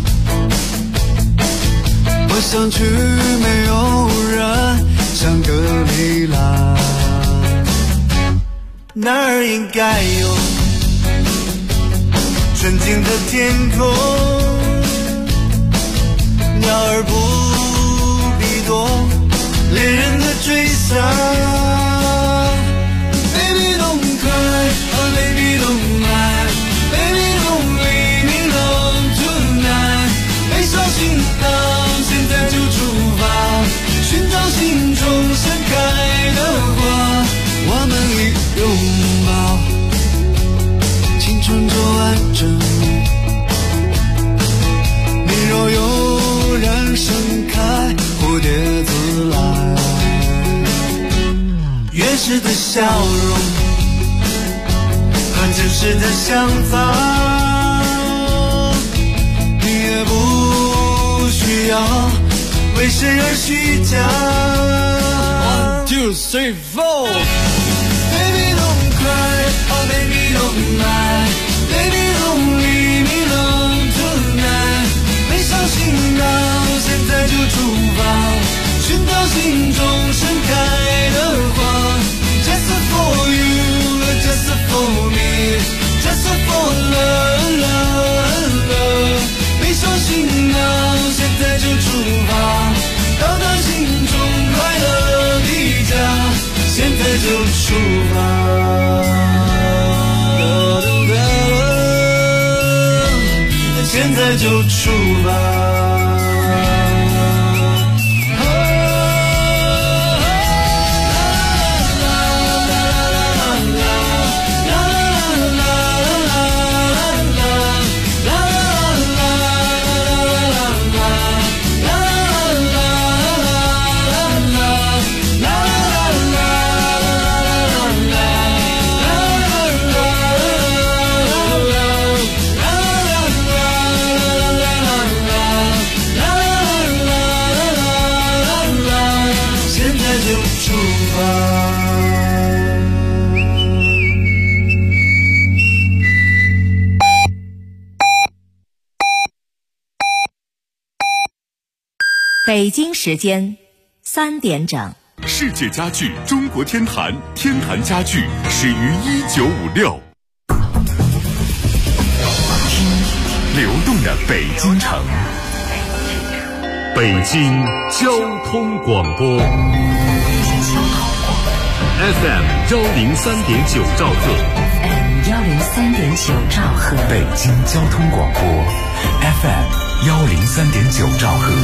我想去没有人香格里拉，那儿应该有纯净的天空，鸟儿不必多恋人的追想。Baby don't cry, oh baby don't lie, baby don't leave me alone tonight。背上行囊，现在就出发，寻找心中盛开的花，我们一拥抱，青春就完整。你若有人盛开，蝴蝶自来。原始的笑容和真实的想法，你也不需要为谁而虚假。1, 2, 3, 4 Baby don't cry, oh baby don't lie, baby don't leave me alone tonight。背上行囊，现在就出发，寻找心中盛开的花。Just for you, just for me, just for love, love, love。背上行囊，现在就出发，到达心中快乐的家，现在就出发。现在就出发。 北京时间3点整。 世界家具中国天坛，天坛家具始于1956。流动的北京城，北京交通广播 FM 103.9兆赫 103.9兆赫， 北京交通广播 FM 103.9兆赫。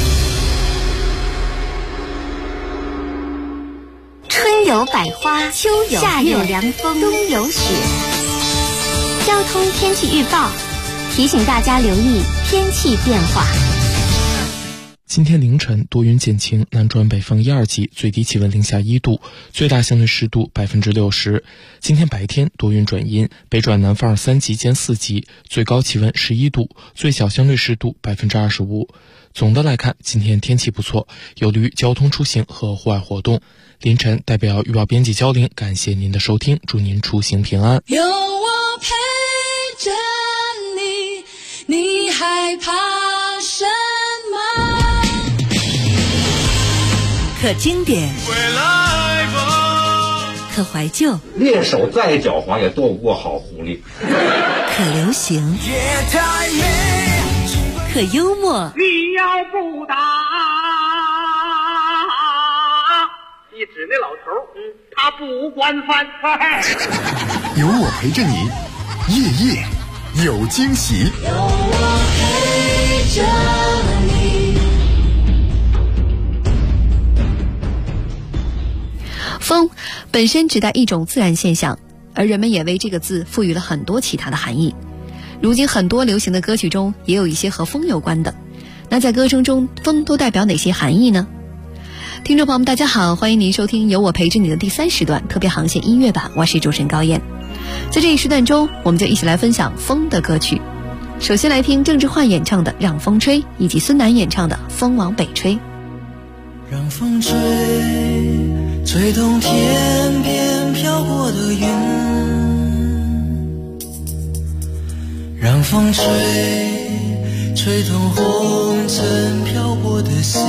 春有百花，秋有夏有凉风，冬有雪。交通天气预报提醒大家留意天气变化。 今天凌晨多云见晴，南转北风1、2级，最低气温零下1度，最大相对湿度60%。今天白天多云转阴，北转南风3级兼4级，最高气温11度，最小相对湿度25%。总的来看，今天天气不错，有利于交通出行和户外活动。凌晨代表预报编辑焦玲，感谢您的收听，祝您出行平安。 有我陪着害怕什么？ 可经典，可怀旧， 猎手再狡猾也躲不过好狐狸。 可流行，可幽默。 你要不打，你指那老头，他不管饭。 有我陪着你，夜夜有惊喜。 有我陪着你。 风本身指代一种自然现象，而人们也为这个字赋予了很多其他的含义。如今很多流行的歌曲中也有一些和风有关的，那在歌声中风都代表哪些含义呢？听众朋友们大家好，欢迎您收听由我陪着你的第3时段特别航线音乐版，我是主持人高燕。在这一时段中，我们就一起来分享风的歌曲。首先来听郑智化演唱的《让风吹》，以及孙楠演唱的《风往北吹》。 让风吹，吹动天边飘过的云，让风吹，吹动红尘飘过的心，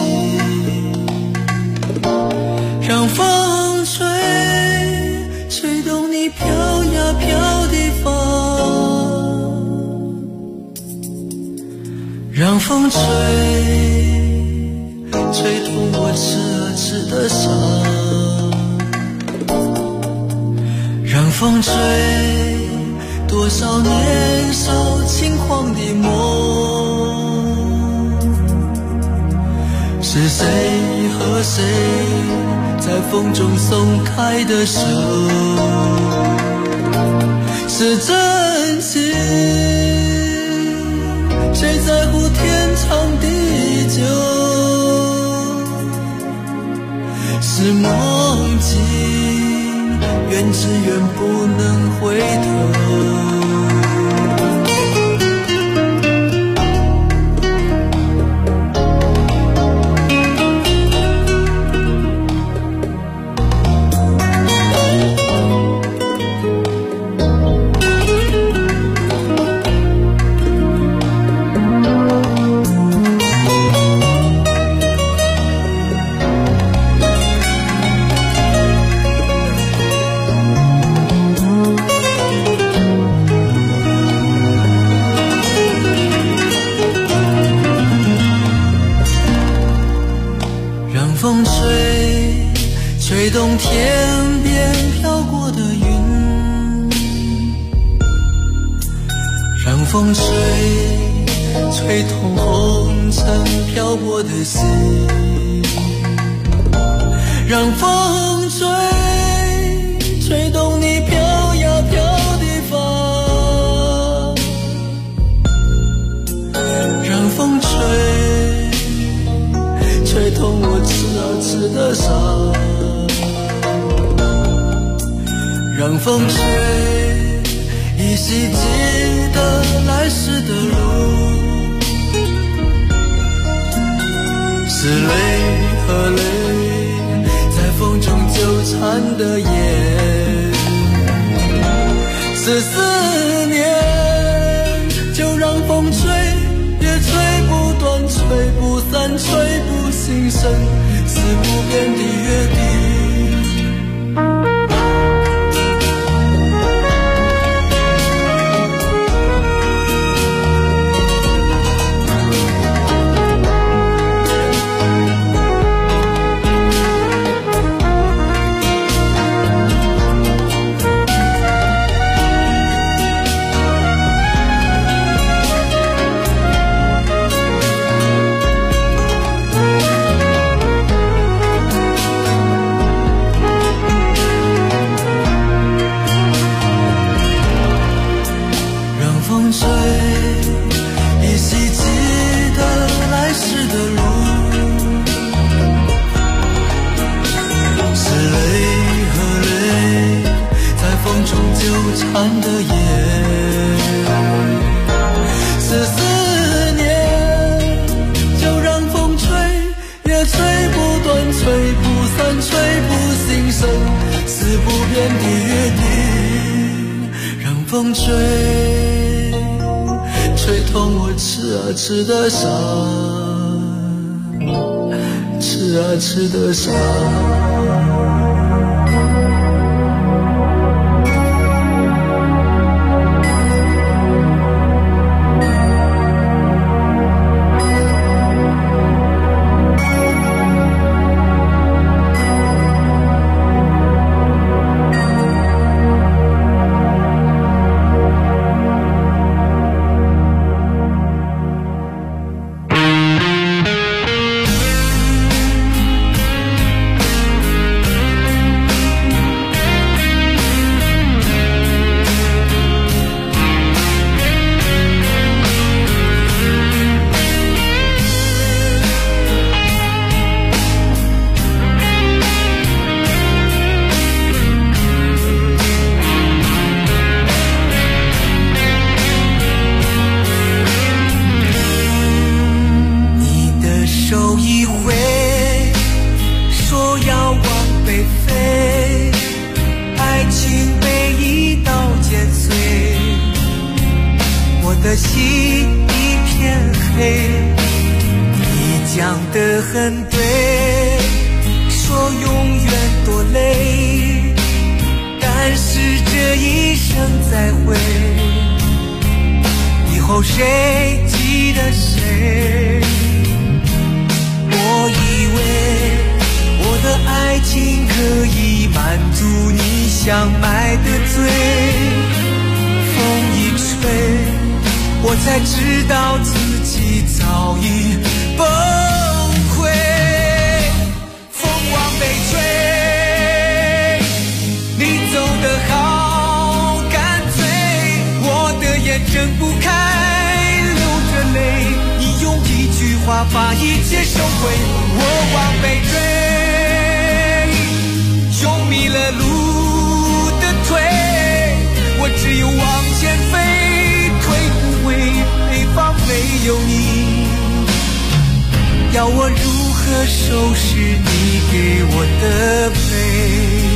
让风吹，吹动你飘呀飘的风，让风吹，吹痛我痴啊痴的伤，让风吹多少年少轻狂的梦，是谁和谁在风中松开的手，是真情谁在乎天长地久，是梦境远之远不能回头。风吹，吹动天边飘过的云，让风吹，吹痛红尘飘过的心，让风吹，吹动你飘呀飘的风，让风吹，吹痛我痴啊痴的伤，让风吹，依稀记得来时的路，是泪和泪在风中纠缠的夜，是思念就让风吹，也吹不断，吹不散，吹不心声，是不变的约定。缠的夜，是思念就让风吹，也吹不断，吹不散，吹不心声，是不变的约定。让风吹，吹吹痛我痴啊痴的傻，痴啊痴的傻。 的心一片黑，你讲得很对，说永远多累，但是这一生再会，以后谁记得谁？我以为我的爱情可以满足你想买的醉，风一吹我才知道自己早已崩溃，风往北吹，你走得好干脆，我的眼睁不开，流着泪，你用一句话把一切收回，我往北追，用迷了路的腿，我只有往前飞，北方没有你，要我如何收拾你给我的悲？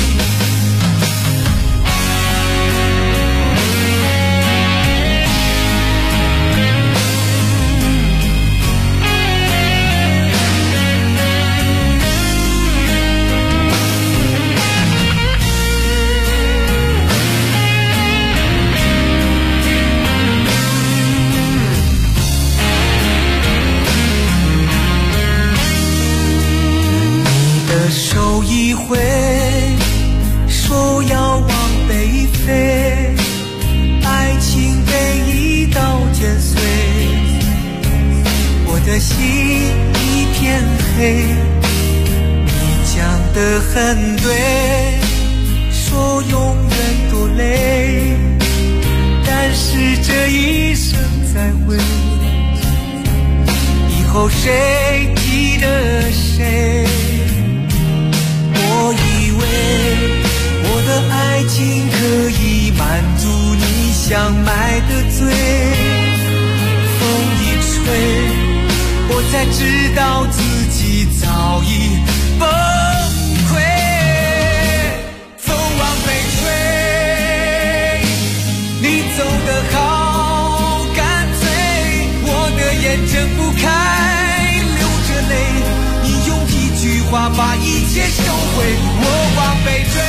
手一挥，说要往北飞，爱情被一刀剪碎，我的心一片黑，你讲得很对，说永远多累，但是这一生再会，以后谁记得谁？我以为我的爱情可以满足你想买的醉，风一吹，我才知道自己早已崩溃，风往北吹，你走得好干脆，我的眼睁不开，流着泪，话把一切收回，我往北追，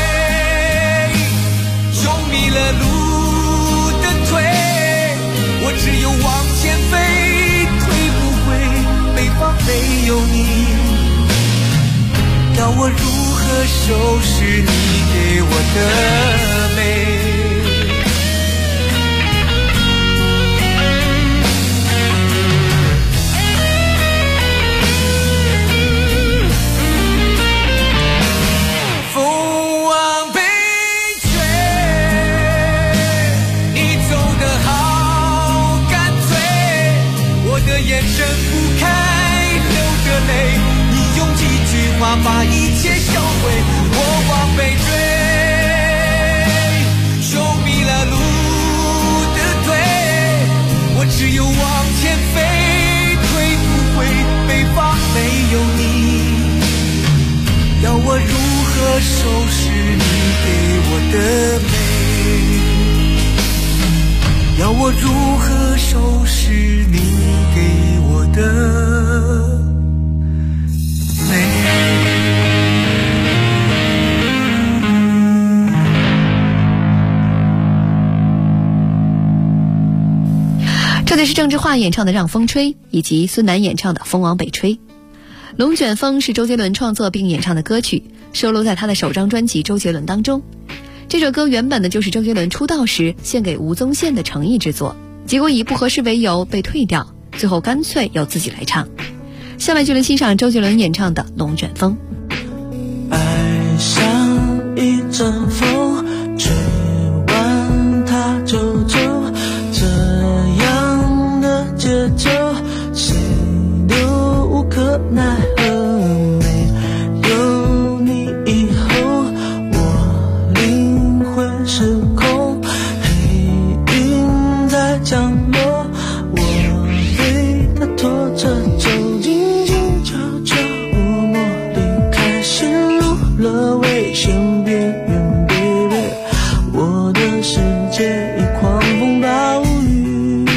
用迷了路的腿，我只有往前飞，退不回，北方没有你，要我如何收拾你给我的美？把一切收回，我往北追，用迷了路的腿，我只有往前飞，退不回，北方没有你，要我如何收拾你给我的美？ 要我如何收拾你给我的美？ 这里是郑智化演唱的《让风吹》，以及孙楠演唱的《风往北吹》。龙卷风是周杰伦创作并演唱的歌曲，收录在他的首张专辑《周杰伦》当中。这首歌原本的就是周杰伦出道时献给吴宗宪的诚意之作，结果以不合适为由被退掉，最后干脆由自己来唱。下面就来欣赏周杰伦演唱的《龙卷风》。 爱像一阵风，吹完它就走，这样的节奏谁都无可奈何。没有你以后我灵魂失控，黑云在降落，我被它拖着走，静静悄悄默默离开，陷入了危险边缘 baby， 我的世界已狂风暴雨。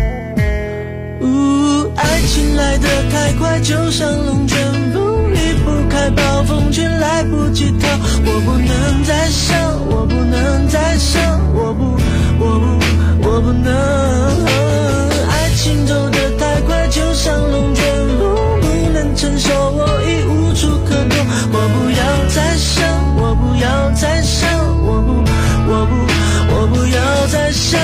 爱情来得太快，就像龙卷风，离不开暴风圈，来不及逃。我不能再想，我不能再想，我不能。爱情走得太快，就像龙卷风，不能承受，我已无处可躲。我不要再想，我不要再想，我不要再想。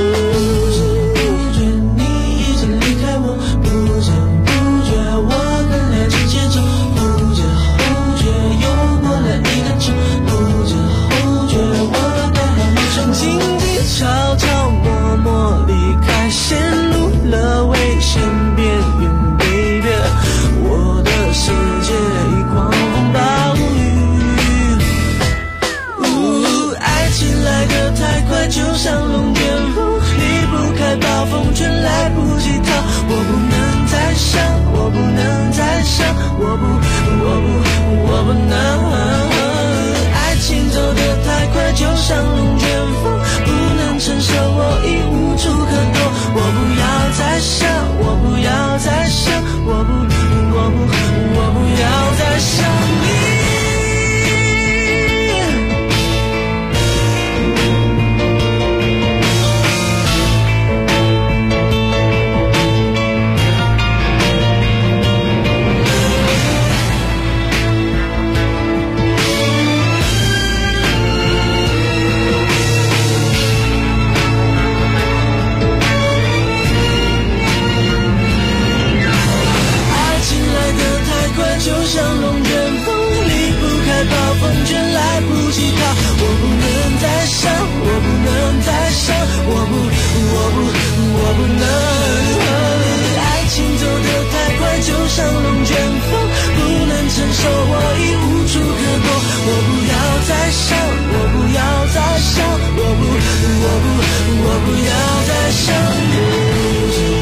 悄悄默默离开，陷入了危险边缘 baby， 我的世界已狂风暴雨。爱情来得太快，就像龙卷风，离不开暴风圈，来不及逃。我不能再想，我不能再想，我不能。爱情走得太快，就像龙卷风，承受我已无处可躲。我不要再想，我不要再想，我不要再想你。就像龙卷风，离不开暴风圈，来不及逃。我不能再想，我不能再想，我不能。爱情走得太快，就像龙卷风，不能承受，我已无处可躲。我不要再想，我不要再想，我不要再想。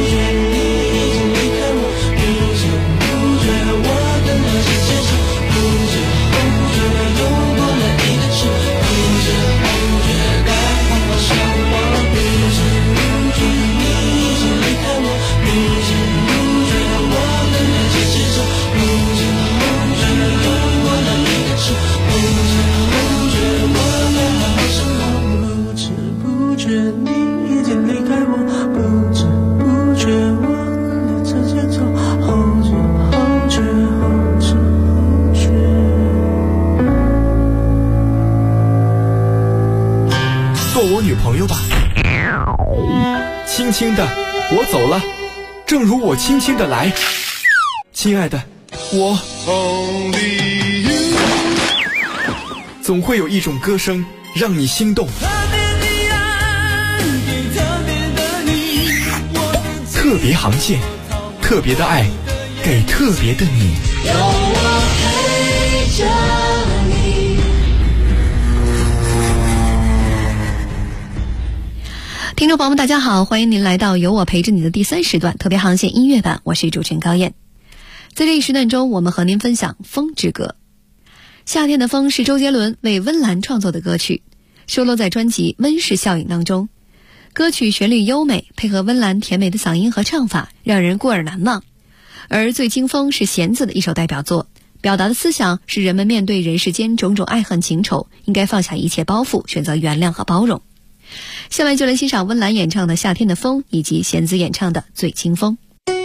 朋友吧，轻轻的我走了，正如我轻轻的来。亲爱的，我总会有一种歌声让你心动，特别航线，特别的爱，给特别的你。有我陪着你。 听众朋友们大家好，欢迎您来到有我陪着你的第3时段特别航线音乐版，我是主持人高燕。在这一时段中，我们和您分享《风之歌》。夏天的风是周杰伦为温岚创作的歌曲，收录在专辑《温室效应》当中。 歌曲旋律优美，配合温岚甜美的嗓音和唱法，让人过耳难忘。而《醉清风》是弦子的一首代表作，表达的思想是人们面对人世间种种爱恨情仇，应该放下一切包袱，选择原谅和包容。下面就来欣赏温岚演唱的《夏天的风》，以及弦子演唱的《醉清风》。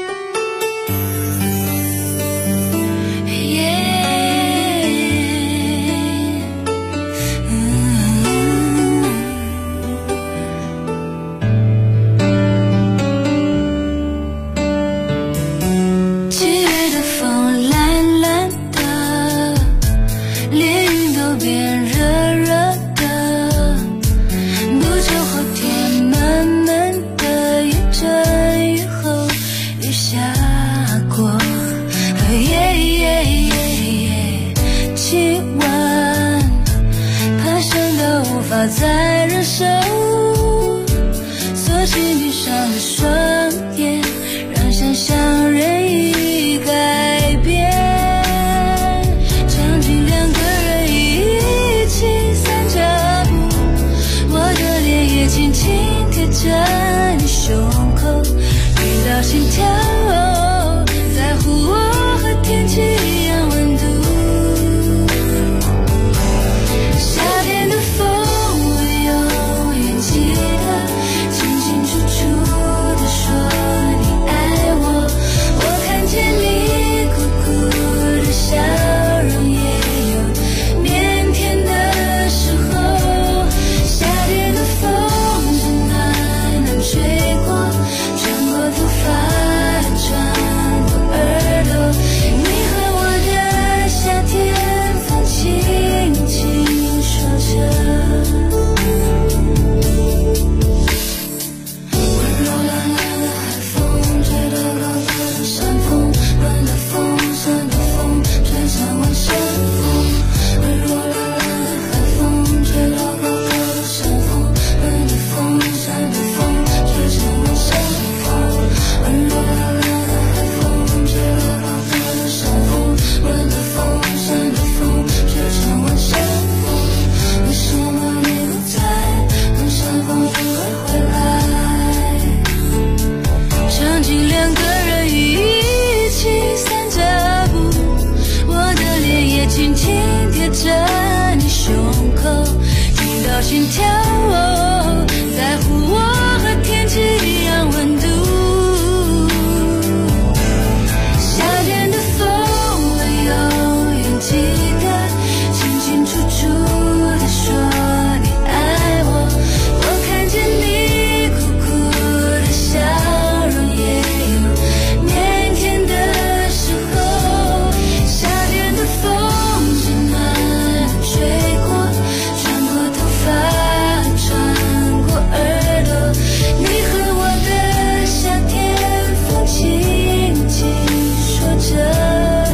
再忍受，索性闭上了双眼，让想象任意改变。将近两个人一起散着步，我的脸也轻轻贴着你胸口，听到心跳，在乎我和天气一样温度。夏天的风心跳，在乎我和天气一样温度。夏天的风，我永远记得，清清楚楚地说你爱我。我看见你苦苦的笑容，也有腼腆的时候。夏天的风是暖吹过，穿过头发，穿过耳朵，你和我的夏天，风轻轻说着。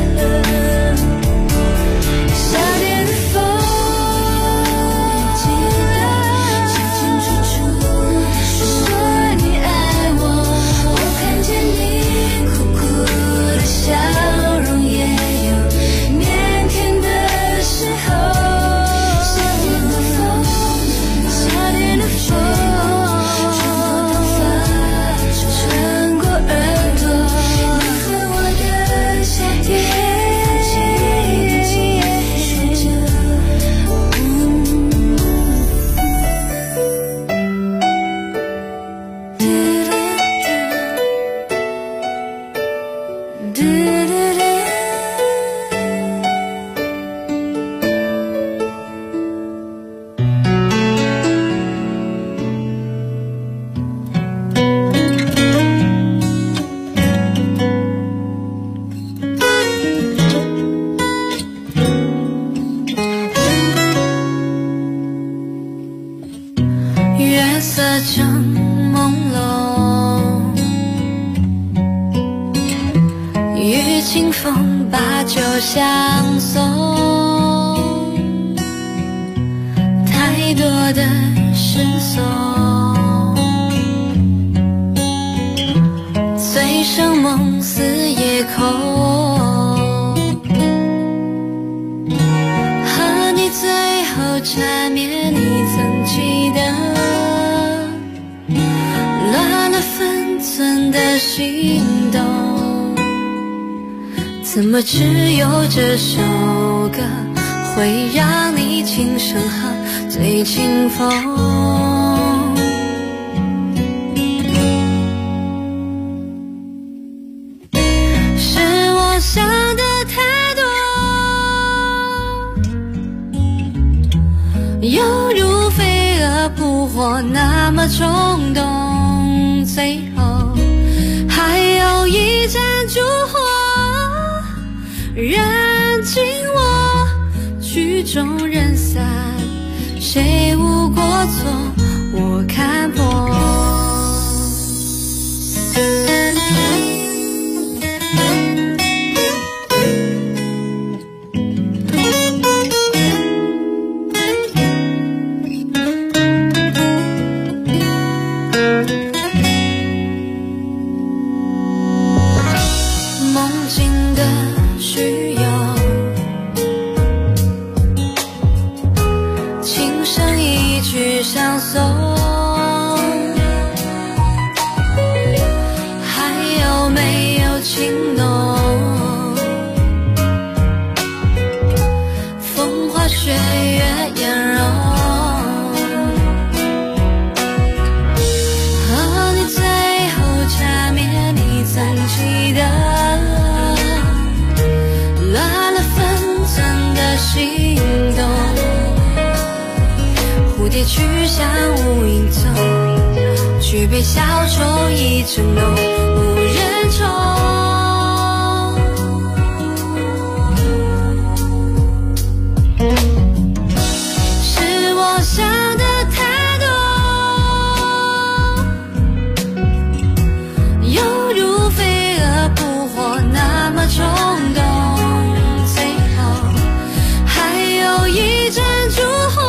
夏天的风，记得清清楚楚说你爱我。我看见你苦苦的笑容，也有腼腆的时候。夏天的风，夏天的风，穿过头发，穿过耳朵，你和我的夏天，说着。月色正朦胧，与清风把酒相送，太多的失踪，醉生梦死夜空，和你最后缠绵，你曾记得心动，怎么只有这首歌会让你轻声和最清风？是我想的太多，犹如飞蛾扑火那么冲动，最后还有一盏烛火燃尽我，曲终人散，谁无过错我看破。去向无影踪，却被小丑一整弄，无人宠。是我想的太多，犹如飞蛾扑火那么冲动，最后还有一盏烛火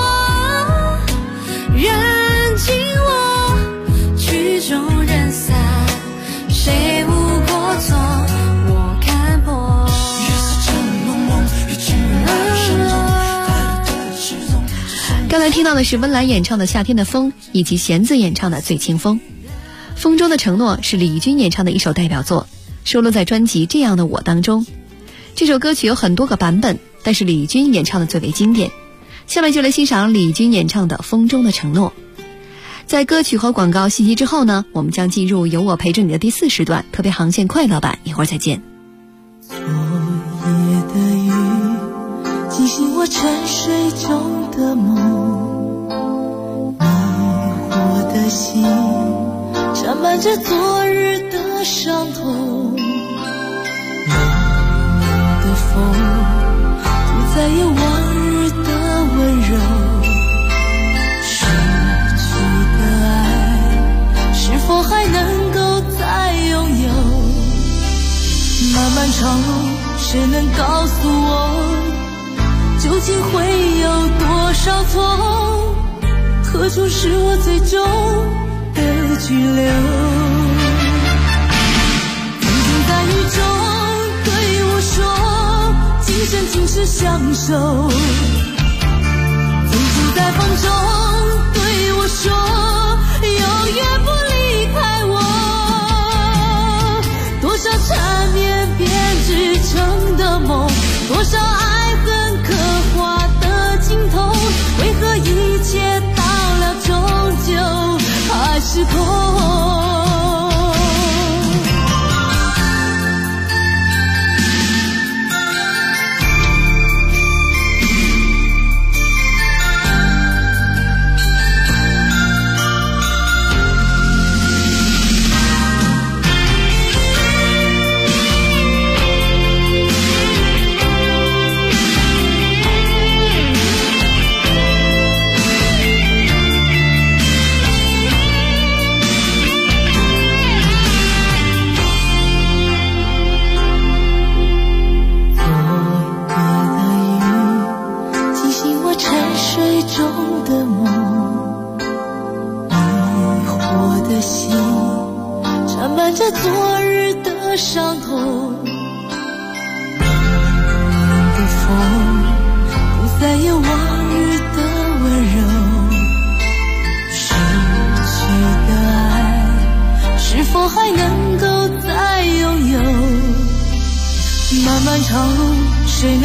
燃尽我，曲终人散，谁无过错我看破。 刚才听到的是温岚演唱的《夏天的风》，以及弦子演唱的《醉清风》。《风中的承诺》是李翊君演唱的一首代表作，收录在专辑《这样的我》当中。这首歌曲有很多个版本，但是李翊君演唱的最为经典。下面就来欣赏李翊君演唱的《风中的承诺》。在歌曲和广告信息之后呢，我们将进入有我陪着你的第4时段特别航线快乐版，一会儿再见。 昨夜的雨惊醒我沉睡中的梦，迷惑的心缠满着昨日的伤痛，冷冷的风不再有往日的温柔，失去的爱是否还能够再拥有？漫漫长路，谁能告诉我，究竟会有多少错？何处是我最终的居留？曾经在雨中对我说，今生今世相守。曾经在风中对我说，永远不离开我。多少缠绵编织成的梦，多少爱恨刻画的镜头，为何一切到了终究还是空？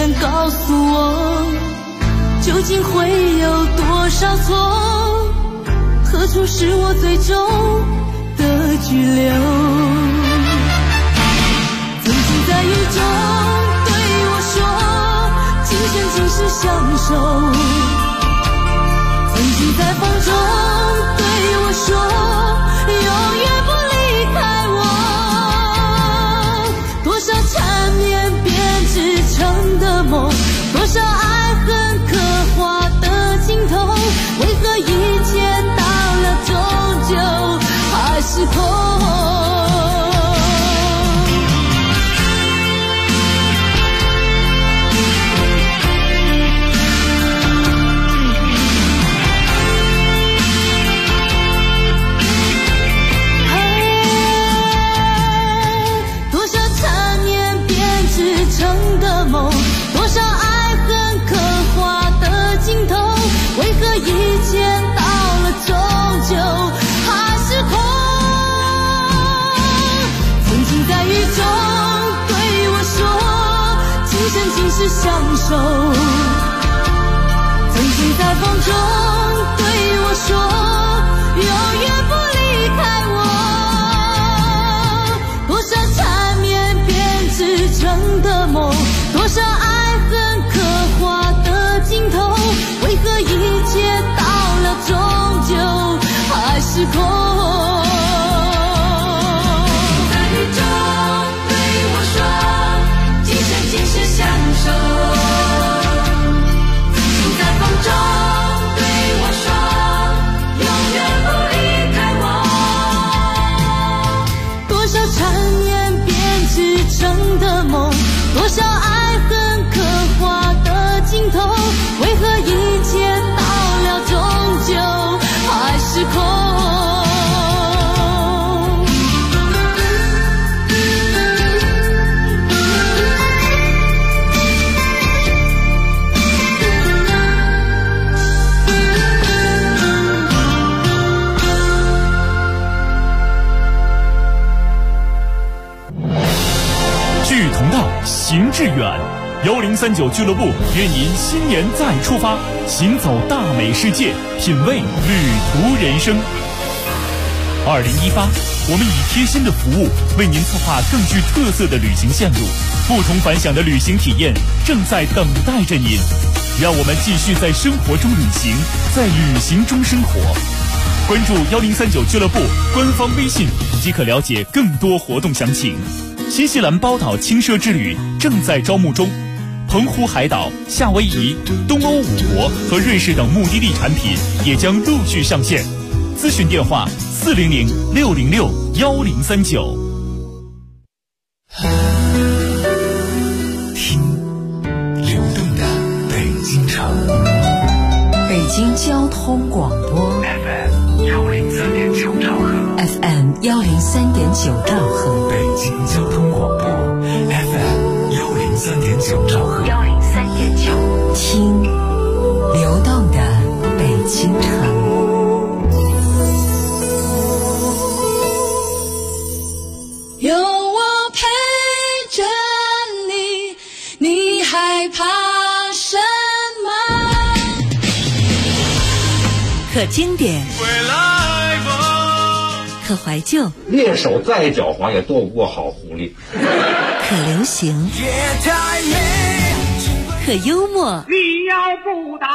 人告诉我，究竟会有多少错？何处是我最终的居留？曾经在雨中对我说，今生今世相守。曾经在风中对我说，永远不离开我。多少缠绵编织成的梦，多少爱恨刻画的镜头，为何一切到了终究还是空？多少爱恨刻画的镜头，为何一切到了终究还是空？曾经在雨中对我说，今生今世相守。曾经在风中对我说，永远不离开我。多少缠绵编织成的梦，多少爱恨刻画的镜头，为何一切到了终究还是空？在雨中对我说，今生今世相守。曾经在风中对我说，永远不离开我。多少缠绵编织成的梦，多少爱恨刻画的镜头，为何一切到了终究还是空？ 志同道，行志远。1039俱乐部愿您新年再出发，行走大美世界，品味旅途人生。2018，我们以贴心的服务为您策划更具特色的旅行线路，不同凡响的旅行体验正在等待着您。让我们继续在生活中旅行，在旅行中生活。关注1039俱乐部官方微信即可了解更多活动详情。新西兰包岛轻奢之旅正在招募中，澎湖海岛、夏威夷、东欧5国和瑞士等目的地产品也将陆续上线。咨询电话400-606-1039。 听流动的北京城， 北京交通广播 FM 103.9兆赫 FM 103.9兆赫， 北京交通广播 FM 103.9兆赫 103.9，听流动的北京城。 有我陪着你，你害怕什么？ 可经典，可怀旧， 猎手再狡猾也躲不过好狐狸。 可流行，可幽默。 你要不打，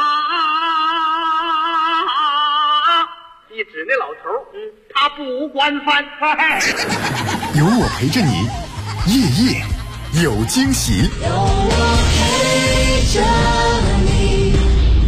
一指那老头，他不惯犯。 有我陪着你，夜夜有惊喜。 有我陪着你。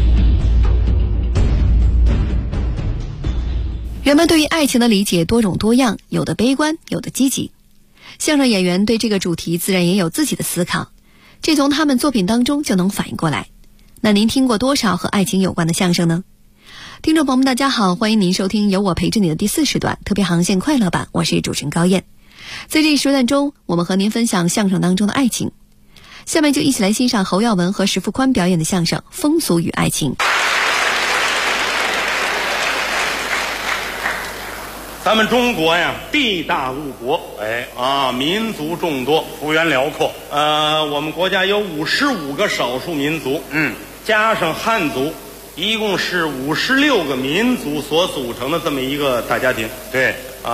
人们对于爱情的理解多种多样，有的悲观，有的积极。相声演员对这个主题自然也有自己的思考，这从他们作品当中就能反映过来。那您听过多少和爱情有关的相声呢？听众朋友们大家好，欢迎您收听有我陪着你的第4时段特别航线快乐版，我是主持人高燕。在这一时段中，我们和您分享相声当中的爱情。下面就一起来欣赏侯耀文和石富宽表演的相声《风俗与爱情》。 咱们中国呀，地大物博，民族众多，幅员辽阔。我们国家有55个少数民族，加上汉族，一共是56个民族所组成的这么一个大家庭。 对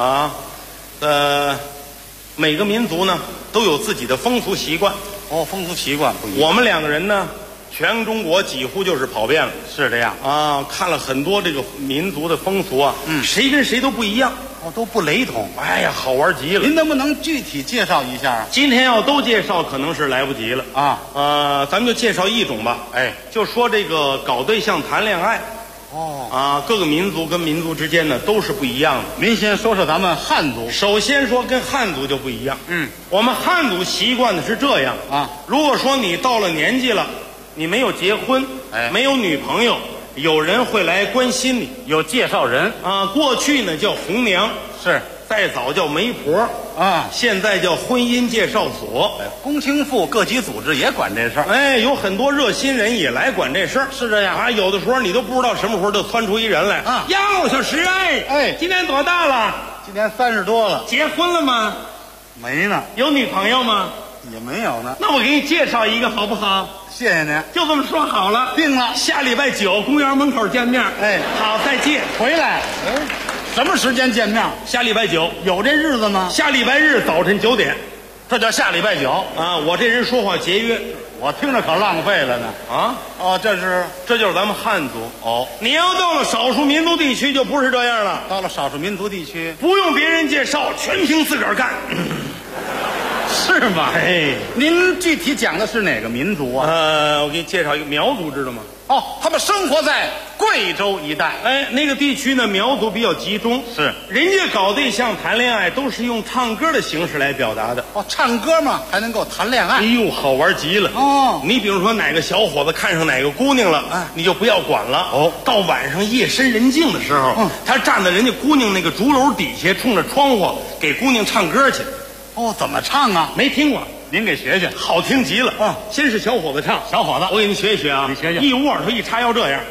每个民族呢都有自己的风俗习惯。 风俗习惯不一样。 我们2个人呢，全中国几乎就是跑遍了。 是这样看了很多这个民族的风俗啊，谁跟谁都不一样， 都不雷同。 哎呀，好玩极了！ 您能不能具体介绍一下？ 今天要都介绍，可能是来不及了咱们就介绍一种吧。就说这个搞对象谈恋爱。各个民族跟民族之间呢都是不一样的。 您先说说咱们汉族。 首先说跟汉族就不一样。我们汉族习惯的是这样如果说你到了年纪了，你没有结婚，没有女朋友，有人会来关心你， 有介绍人过去呢叫红娘， 是再早叫媒婆现在叫婚姻介绍所。 公卿妇各级组织也管这事儿。 有很多热心人也来管这事儿。 是这样有的时候你都不知道什么时候就窜出一人来哟，小石今年多大了？ 今年30多了。 结婚了吗？ 没呢。 有女朋友吗？ 也没有呢。 那我给你介绍一个好不好？ 谢谢您。 就这么说好了， 定了。 下礼拜9公园门口见面。好，再见。 回来。什么时间见面？ 下礼拜9。 有这日子吗？ 下礼拜日早晨9点。 这叫下礼拜9 我这人说话节约， 我听着可浪费了呢。 这就是咱们汉族。你要到了少数民族地区就不是这样了。 到了少数民族地区， 不用别人介绍，全凭自个儿干。 是吗？您具体讲的是哪个民族啊？ 我给你介绍一个苗族，知道吗？ 他们生活在贵州一带。 那个地区呢，苗族比较集中。 是， 人家搞对象谈恋爱都是用唱歌的形式来表达的。 唱歌嘛，还能够谈恋爱。 好玩极了。你比如说哪个小伙子看上哪个姑娘了，你就不要管了。到晚上夜深人静的时候，他站在人家姑娘那个竹楼底下，冲着窗户给姑娘唱歌去。 怎么唱啊？ 没听过， 您给学学， 好听极了。先是小伙子唱， 小伙子， 我给你学一学啊。 你学学， 一捂耳朵一插腰这样。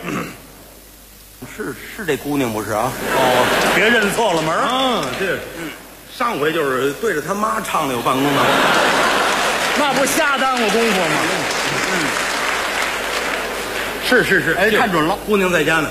是这姑娘不是啊？ 别认错了门这上回就是对着他妈唱的有半公呢， 那不瞎耽误功夫吗？ 是， 看准了， 姑娘在家呢。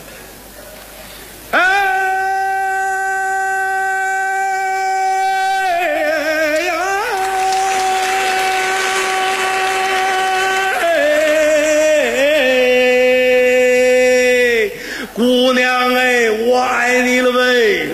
姑娘我爱你了呗。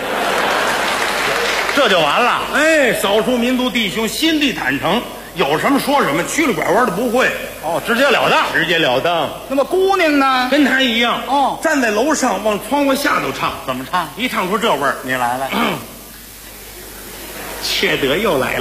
这就完了。 少数民族弟兄心地坦诚，有什么说什么，曲里拐弯的不会。 直截了当。 直截了当。 那么姑娘呢？ 跟他一样。站在楼上往窗户下头唱。 怎么唱？ 一唱出这味儿， 你来了。 缺德又来了。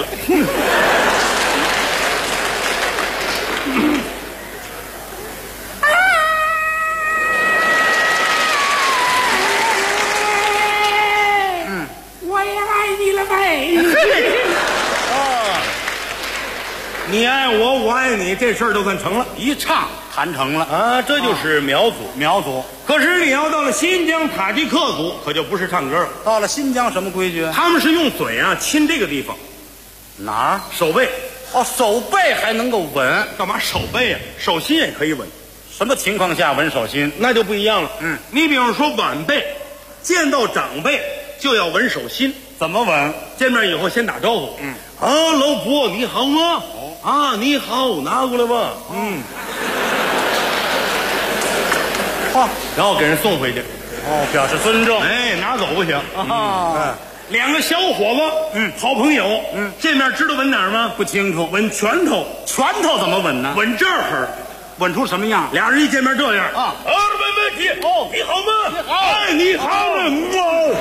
你爱我，我爱你，这事儿就算成了， 一唱谈成了这就是苗族。 苗族。 可是你要到了新疆塔吉克族，可就不是唱歌了。 到了新疆什么规矩？ 他们是用嘴亲这个地方， 哪儿？ 手背。 手背还能够吻？ 干嘛手背啊？手心也可以吻。 什么情况下吻手心？ 那就不一样了。你比方说晚辈见到长辈就要吻手心。 怎么吻？ 见面以后先打招呼。老婆你好吗？你好，拿过来吧。然后给人送回去。 表示尊重。 拿走不行。两个小伙子，好朋友，见面知道吻哪儿吗？ 不清楚。 吻拳头。 拳头怎么吻呢？ 吻这儿。 吻出什么样？ 俩人一见面这样。没问题。你好吗？ 你好。 你好。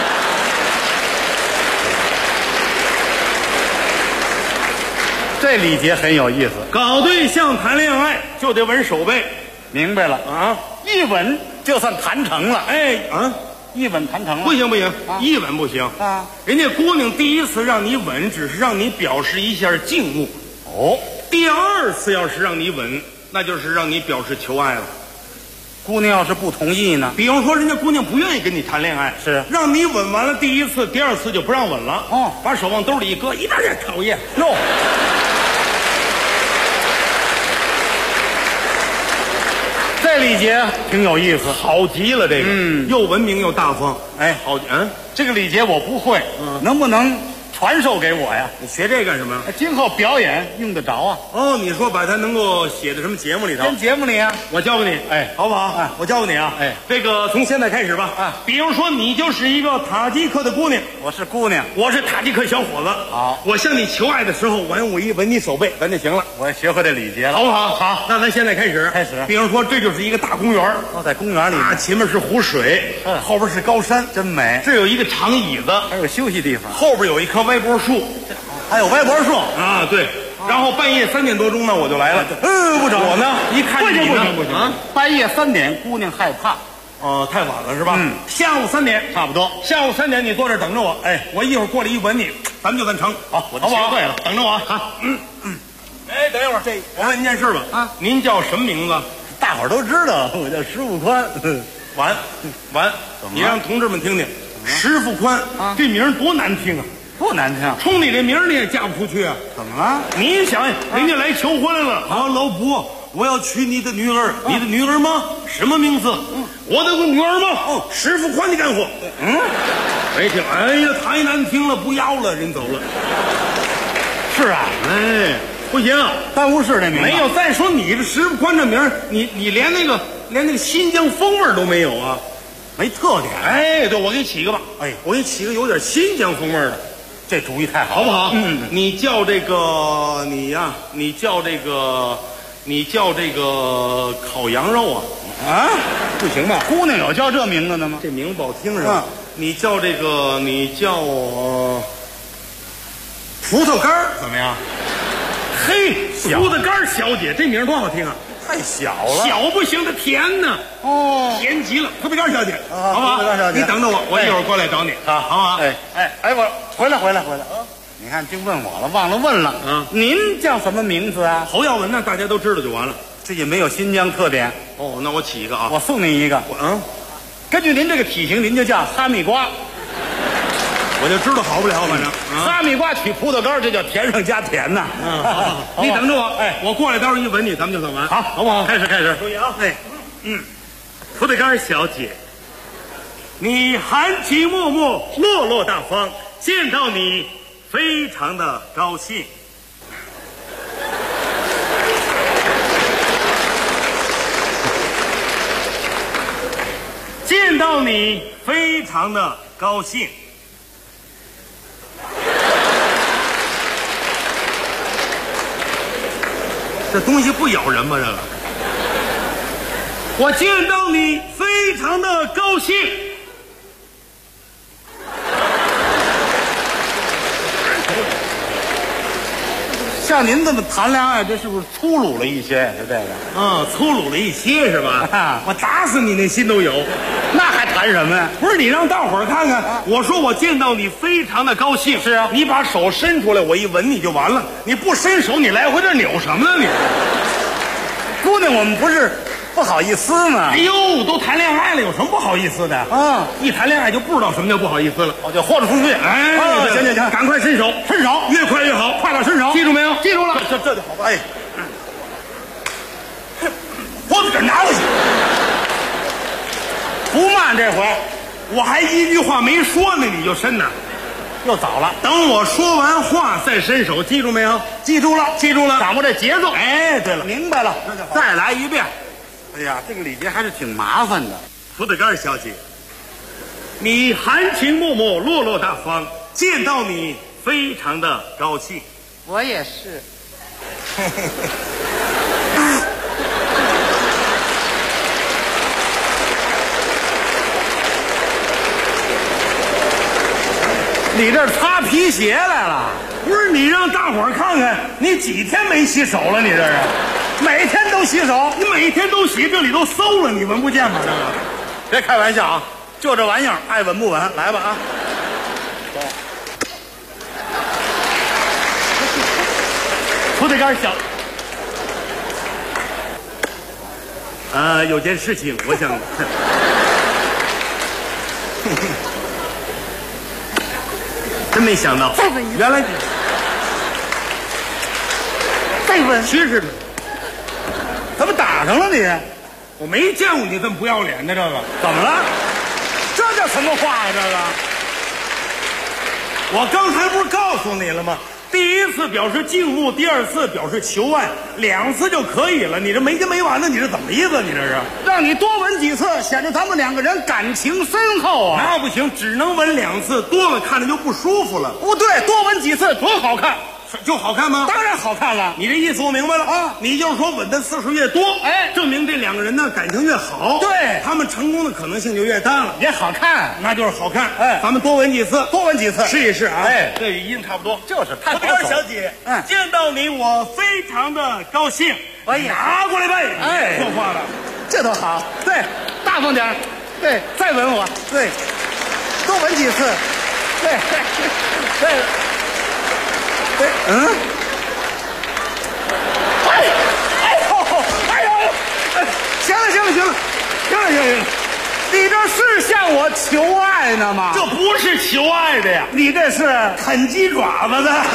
这礼节很有意思。 搞对象谈恋爱就得吻手背。 明白了一吻就算谈成了。一吻谈成了。 不行，一吻不行人家姑娘第一次让你吻，只是让你表示一下敬慕。 第二次要是让你吻，那就是让你表示求爱了。 姑娘要是不同意呢？ 比方说，人家姑娘不愿意跟你谈恋爱， 是让你吻完了第一次，第二次就不让吻了。 哦， 把手往兜里一搁，一点也讨厌哟。这礼节挺有意思， 好极了，这个又文明又大方。 哎， 好， 这个礼节我不会，能不能传授给我呀？ 你学这干什么呀？ 今后表演用得着啊。 哦，你说把它能够写在什么节目里头？ 跟节目里啊， 我教给你，好不好？我教给你啊，这个从现在开始吧，比如说你就是一个塔吉克的姑娘， 我是姑娘， 我是塔吉克小伙子， 好， 我向你求爱的时候，我一吻你手背，咱就行了。 我也学会这礼节了， 好不好？ 好， 那咱现在开始，比如说这就是一个大公园， 在公园里， 前面是湖水，后边是高山， 真美。 这有一个长椅子， 还有休息地方， 后边有一棵歪脖树。 还有歪脖树啊，对。然后半夜3点多钟呢，我就来了。 不成， 我呢一看你呢， 不行啊！半夜3点，姑娘害怕。 太晚了是吧？下午3点差不多。 下午3点你坐这等着我，我一会儿过来一吻你，咱们就算成。 好，我就学会了， 等着我啊。等一会儿，我问您件事吧。啊，您叫什么名字？ 大伙儿都知道，我叫石富宽。 完，你让同志们听听，石富宽这名多难听啊！ 不难听， 冲你这名你也嫁不出去啊！ 怎么了？ 你想，人家来求婚来了啊，老婆，我要娶你的女儿，你的女儿吗？什么名字？我的女儿吗？石富宽，你干活。没听，哎呀，太难听了，不要了，人走了。 是啊， 不行， 办公室这名没有。再说你这石富宽这名，你连那个新疆风味都没有啊， 没特点。对，我给你起一个吧。我给你起个有点新疆风味的。 这主意太好， 好不好？你叫这个你叫这个烤羊肉啊？不行吧？ 姑娘有叫这名字的吗？ 这名字不好听是吧？你叫葡萄干怎么样？嘿，葡萄干小姐，这名多好听啊！ 太小了， 小不行，它甜呢。甜极了，葡萄干小姐，好不好？ 葡萄干小姐， 你等着我，我一会儿过来找你，好不好？ 我回来啊！你看，净问我了，忘了问了。您叫什么名字啊？ 侯耀文呢？大家都知道就完了。 这也没有新疆特点。 那我起一个啊， 我送您一个。根据您这个体型，您就叫哈密瓜。 我就知道好不了，反正哈密瓜取葡萄干，这叫甜上加甜呐。 你等着我，我过来，待会儿一吻你，咱们就算完，好不好？ 开始， 注意啊！葡萄干小姐，你含情脉脉，落落大方，见到你非常的高兴。见到你非常的高兴。这东西不咬人吗？这个，我见到你非常的高兴。 像您这么谈恋爱，这是不是粗鲁了一些？就这个， 粗鲁了一些是吧？我打死你那心都有， 那还谈什么呀？ 不是你让大伙儿看看，我说我见到你非常的高兴。 是啊， 你把手伸出来，我一吻你就完了。你不伸手，你来回这扭什么呢？你， 姑娘，我们不是不好意思吗？ 哎呦，都谈恋爱了，有什么不好意思的啊？一谈恋爱就不知道什么叫不好意思了， 我就豁得出去。 行，赶快伸手，越快越好， 快点伸手， 记住没有？ 记住了，这就好吧。 我给拿回去， 不慢这回， 我还一句话没说呢，你就伸呢， 又早了。 等我说完话再伸手，记住没有？ 记住了， 掌握这节奏。 对了，明白了，再来一遍。哎呀，这个礼节还是挺麻烦的。 葡萄干小姐，你含情脉脉，落落大方，见到你非常的高兴。 我也是。你这擦皮鞋来了？ 不是，你让大伙儿看看，你几天没洗手了？你这是每天都洗手？ 你每天都洗，这里都馊了，你闻不见吗？这个， 别开玩笑啊！就这玩意儿，爱吻不吻？来吧啊！ 葡萄干小， 有件事情我想，真没想到， 再问一个， 原来你再问， 去似的，怎么打上了你？我没见过你这么不要脸的，这个怎么了？这叫什么话呀？这个，我刚才不是告诉你了吗？第一次表示敬慕，第二次表示求爱，2次就可以了。你这没完没完的，你这怎么意思？你这是让你多吻几次，显得咱们2个人感情深厚啊！那不行，只能吻2次，多了看着就不舒服了。不对，多吻几次多好看。就好看吗？当然好看了。你这意思我明白了啊！你就是说吻的次数越多，证明这2个人呢感情越好，对他们成功的可能性就越大了，也好看，那就是好看。咱们多吻几次，多吻几次，试一试啊！这语音差不多，就是太好。胡小姐，见到你我非常的高兴。哎呀，拿过来呗！错话了，这多好。对，大方点。对，再吻我。对，多吻几次。对。行了，你这是向我求爱呢吗？这不是求爱的呀，你这是啃鸡爪子的。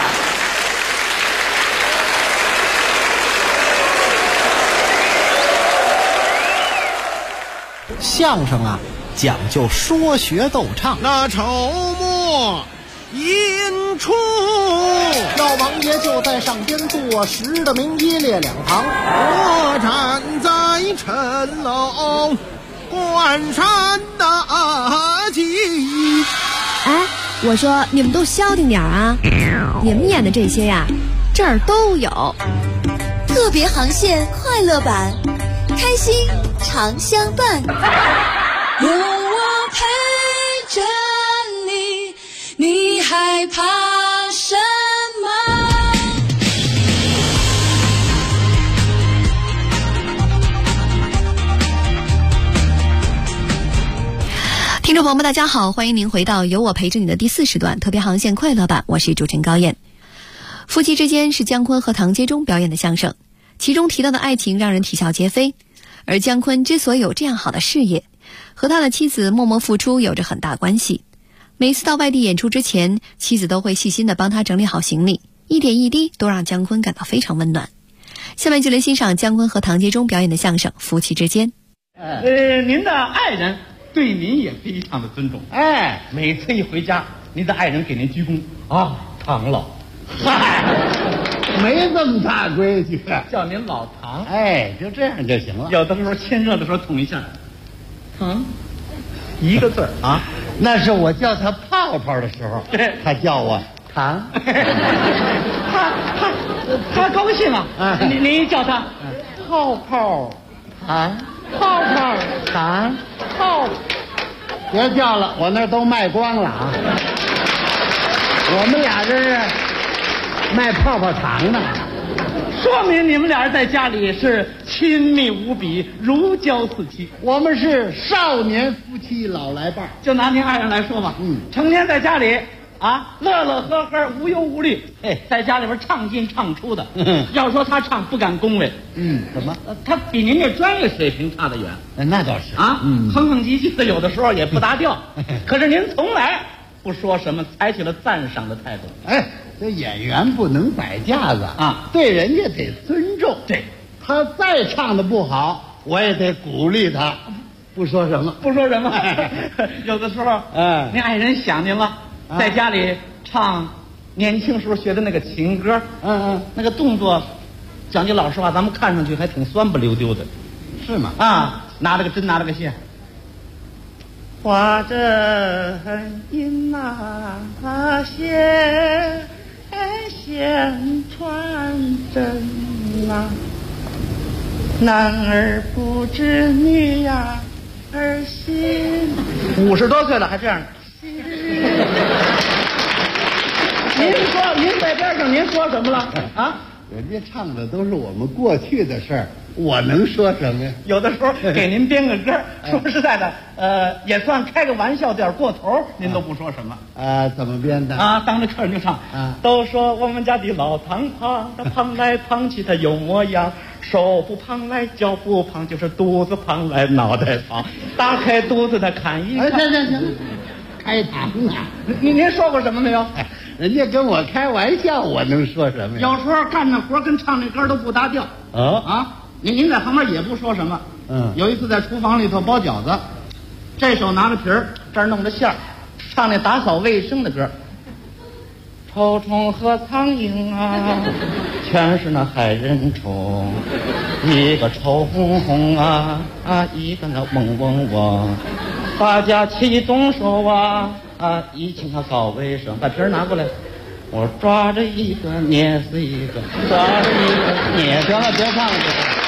相声啊，讲究说学逗唱。 那筹末引出， 老王爷就在上边坐实的名一列2旁。 我站在城楼关山大吉。 哎，我说你们都消停点啊！你们演的这些呀，这儿都有。 特别航线快乐版，开心常相伴。 有我陪着你，你害怕什么？ 听众朋友们大家好，欢迎您回到有我陪着你的第4时段特别航线快乐版，我是主持人高燕。夫妻之间是姜昆和唐杰忠表演的相声，其中提到的爱情让人啼笑皆非，而姜昆之所以有这样好的事业，和他的妻子默默付出有着很大关系。每次到外地演出之前，妻子都会细心地帮他整理好行李，一点一滴都让姜昆感到非常温暖。下面就来欣赏姜昆和唐杰忠表演的相声《夫妻之间》。 您的爱人对您也非常的尊重，每次一回家，您的爱人给您鞠躬啊，唐老，嗨， 没这么大规矩， 叫您老唐， 就这样就行了。 有的时候亲热的时候捅一下，唐，一个字啊， 那是我叫他泡泡的时候，他叫我唐， 他高兴啊，您叫他泡泡唐，泡泡唐，泡，别叫了，我那都卖光了啊。我们俩这是卖泡泡糖呢， 说明你们俩人在家里是亲密无比，如胶似漆。 我们是少年夫妻老来伴。 就拿您爱人来说吧，成天在家里啊，乐乐呵呵，无忧无虑，在家里边唱进唱出的。要说他唱，不敢恭维。 怎么？ 他比您这专业水平差得远。 那倒是啊，哼哼唧唧的，有的时候也不搭调。可是您从来不说什么，采取了赞赏的态度。 这演员不能摆架子啊，对人家得尊重。 对， 他再唱的不好，我也得鼓励他，不说什么。 有的时候，您爱人想您了，在家里唱年轻时候学的那个情歌，那个动作，讲句老实话，咱们看上去还挺酸不溜丢的， 是吗？ 拿了个针，拿了个线。花针引那线，线穿针啊，男儿不知女儿心。50多岁了还这样。您在边上您说什么了啊？ 人家唱的都是我们过去的事儿，我能说什么呀？ 有的时候给您编个歌，说实在的，也算开个玩笑，点过头，您都不说什么。 怎么编的？ 当着客人就唱。都说我们家的老唐胖，他胖来胖去他有模样，手不胖来脚不胖，就是肚子胖来脑袋胖。打开肚子他看一看。 行，开膛啊！ 您说过什么没有？ 人家跟我开玩笑，我能说什么呀？ 有时候干那活跟唱那歌都不搭调。您在旁边也不说什么。有一次在厨房里头包饺子，这手拿着皮儿，这儿弄着馅儿，唱那打扫卫生的歌。臭虫和苍蝇啊，全是那害人虫，一个臭烘烘啊，一个那嗡嗡嗡，大家齐动手啊，一起他搞卫生。把皮儿拿过来，我抓着一个捏死一个，抓着一个捏。 行了，别唱了，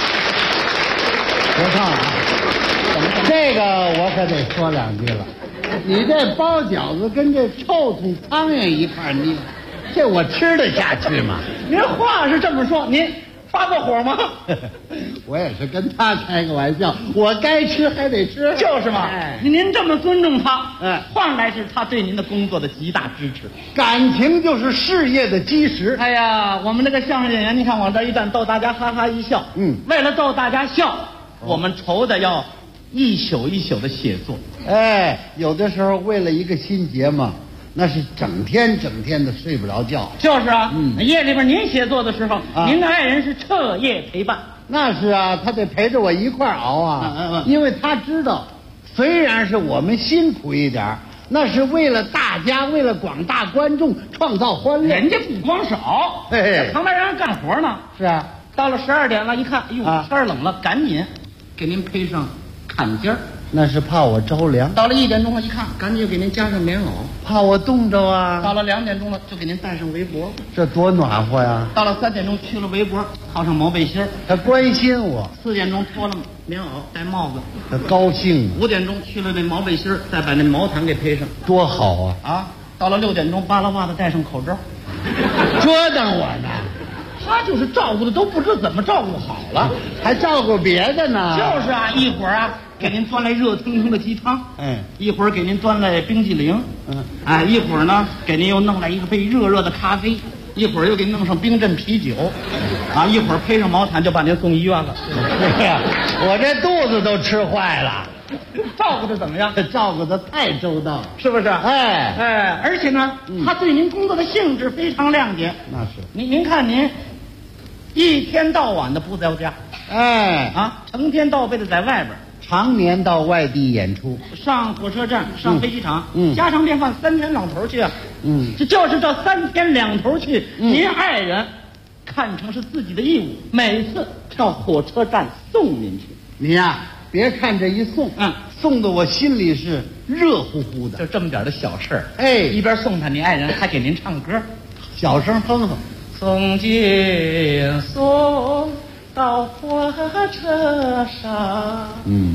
别唱了啊！这个我可得说两句了。你这包饺子跟这臭虫苍蝇一块捏，这我吃得下去吗？ 您话是这么说，您发过火吗？ 我也是跟他开个玩笑，我该吃还得吃， 就是嘛。您这么尊重他，换来是他对您的工作的极大支持。 感情就是事业的基石。 哎呀，我们这个相声演员，你看往这一站，逗大家哈哈一笑。为了逗大家笑，我们愁的要一宿一宿的写作。 有的时候为了一个新节目，那是整天的睡不着觉。 就是啊，夜里边您写作的时候，您的爱人是彻夜陪伴。 那是啊，他得陪着我一块熬啊，因为他知道，虽然是我们辛苦一点，那是为了大家，为了广大观众创造欢乐。 人家不光是熬，在旁边让人干活呢。 是啊， 到了12点了，一看，哎呦，天冷了，赶紧给您配上坎肩儿。 那是怕我着凉。 到了1点钟了，一看，赶紧给您加上棉袄， 怕我冻着啊。 到了2点钟了，就给您带上围脖， 这多暖和呀。 到了3点钟，去了围脖，套上毛背心， 他关心我。 4点钟脱了棉袄，戴帽子， 他高兴。 5点钟去了那毛背心，再把那毛毯给配上， 多好啊！到了6点钟，扒拉袜子，戴上口罩， 折腾我呢。 他就是照顾的都不知怎么照顾好了， 还照顾别的呢。 就是啊，一会儿给您端来热腾腾的鸡汤，一会儿给您端来冰激凌，一会儿呢给您又弄来一个杯热热的咖啡，一会儿又给您弄上冰镇啤酒，一会儿配上毛毯就把您送医院了。 我这肚子都吃坏了。 照顾的怎么样？ 照顾的太周到， 是不是？而且呢，他对您工作的性质非常谅解。 那是。 您看您一天到晚的不在家，成天到背的在外边， 常年到外地演出， 上火车站，上飞机场，家常便饭，3天2头去啊。这就是这3天2头去，您爱人看成是自己的义务，每次到火车站送您去。 你呀，别看这一送，送的我心里是热乎乎的。 就这么点的小事儿，一边送他，你爱人还给您唱歌， 小声哼哼。 从今送到火车上，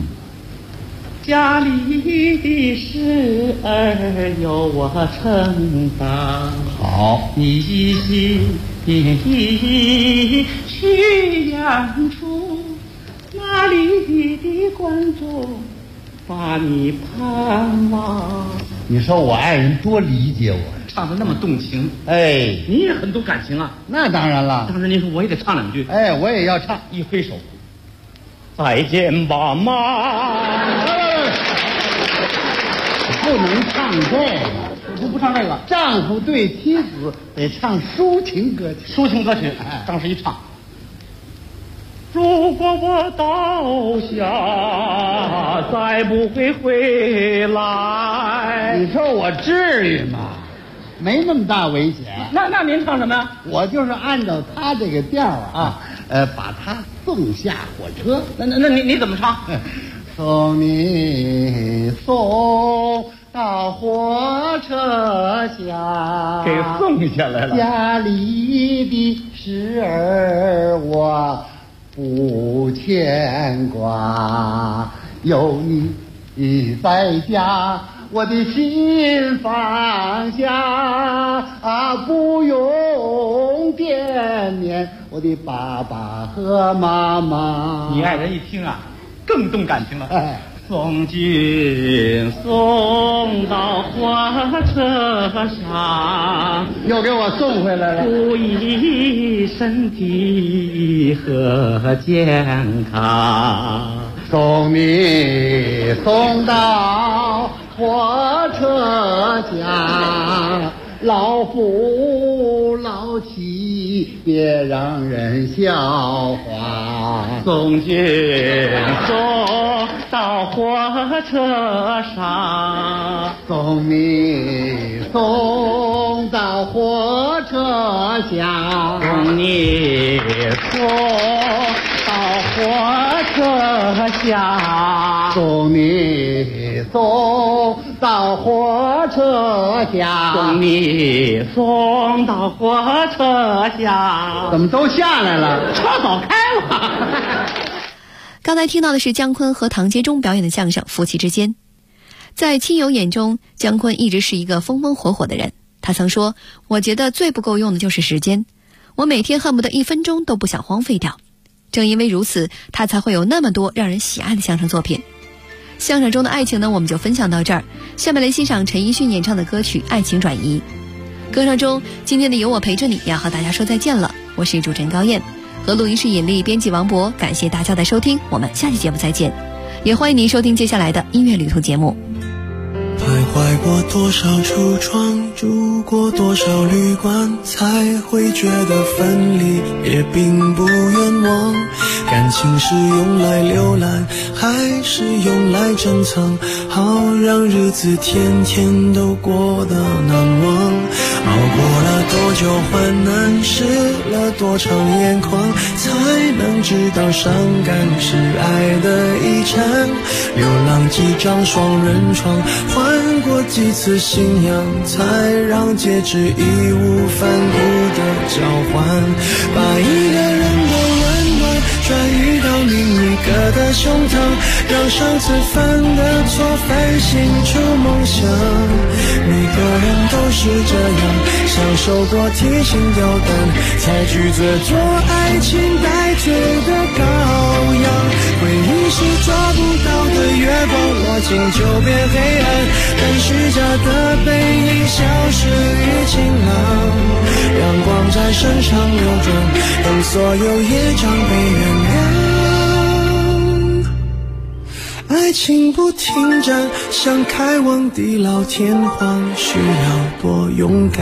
家里的事儿由我承担。 好， 你去演出，哪里的观众把你盼望？ 你说我爱人多理解我， 唱得那么动情，你也很动感情啊。 那当然了， 当时您说我也得唱2句， 我也要唱。 一挥手，再见吧妈。 不能唱这个， 不唱这个。 丈夫对妻子得唱抒情歌曲， 抒情歌曲。当时一唱，如果我倒下，再不会回来。 你说我至于吗？没那么大危险。 那您唱什么呀？ 我就是按照他这个调把他送下火车。 那你怎么唱？ 送你送到火车下， 给送下来了。 家里的事儿我不牵挂，有你在家，我的心放下，不用惦念我的爸爸和妈妈。 你爱人一听啊，更动感情了。哎，送君送到火车上， 又给我送回来了。 注意身体和健康， 送你送到火车下，老夫老妻别让人笑话。 送君送到火车上， 送你送到火车下， 送你送到火车下， 送你送到火车下， 送你送到火车下。 怎么都下来了？ 车早开了。 刚才听到的是姜昆和唐杰忠表演的相声《夫妻之间》。在亲友眼中，姜昆一直是一个风风火火的人。他曾说，我觉得最不够用的就是时间，我每天恨不得1分钟都不想荒废掉。正因为如此，他才会有那么多让人喜爱的相声作品。相声中的爱情呢，我们就分享到这儿。下面来欣赏陈奕迅演唱的歌曲《爱情转移》。歌声中，今天的有我陪着你要和大家说再见了。我是主持人高燕，和录音室引力编辑王博，感谢大家的收听，我们下期节目再见。也欢迎您收听接下来的音乐旅途节目。 徘徊过多少橱窗，住过多少旅馆，才会觉得分离也并不冤枉。感情是用来浏览，还是用来珍藏？好让日子天天都过得难忘。熬过了多久患难，湿了多长眼眶，才能知道伤感是爱的遗产。流浪几张双人床，换过几次信仰，才让戒指义无反顾的交换。把一个人的温暖转移到另一个的胸膛，让上次犯的错反省出梦想。每个人都是这样，享受过提心吊胆，才拒绝做爱情带罪的羔羊。回忆是抓不到的月光，握紧就变黑暗，等虚假的背影消失于晴朗。阳光在身上流转，等所有业障被原谅。爱情不停站，想开往地老天荒，需要多勇敢。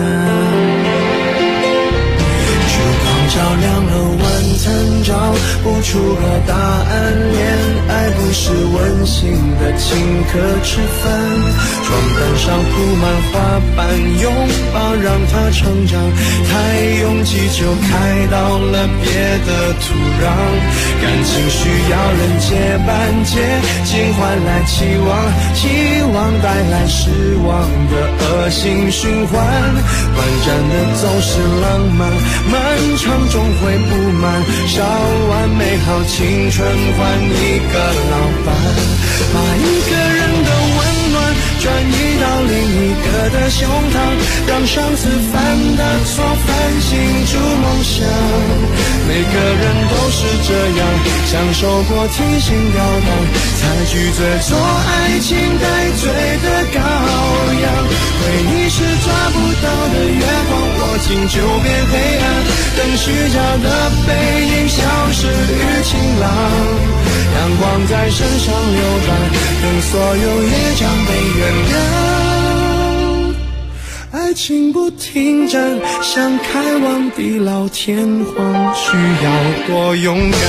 烛光照亮了晚餐，找不出个答案。恋爱不是温馨的请客吃饭，床单上铺满花瓣，拥抱让它成长。太拥挤就开到了别的土壤，感情需要人结伴，接近换来期望，期望带来失望的恶性循环。短暂的总是浪漫，漫长终会不满，烧完美好青春换一个老伴。把一个人的温暖转移到另一个的胸膛，让上次犯的错反省出梦想。每个人都是这样，享受过提心吊胆，才拒绝做爱情带罪的羔羊。回忆是抓不到的月光，握紧就变黑暗，等虚假的背影消失于晴朗。阳光在身上流转，等所有业障被原谅。爱情不停站，想开往地老天荒，需要多勇敢。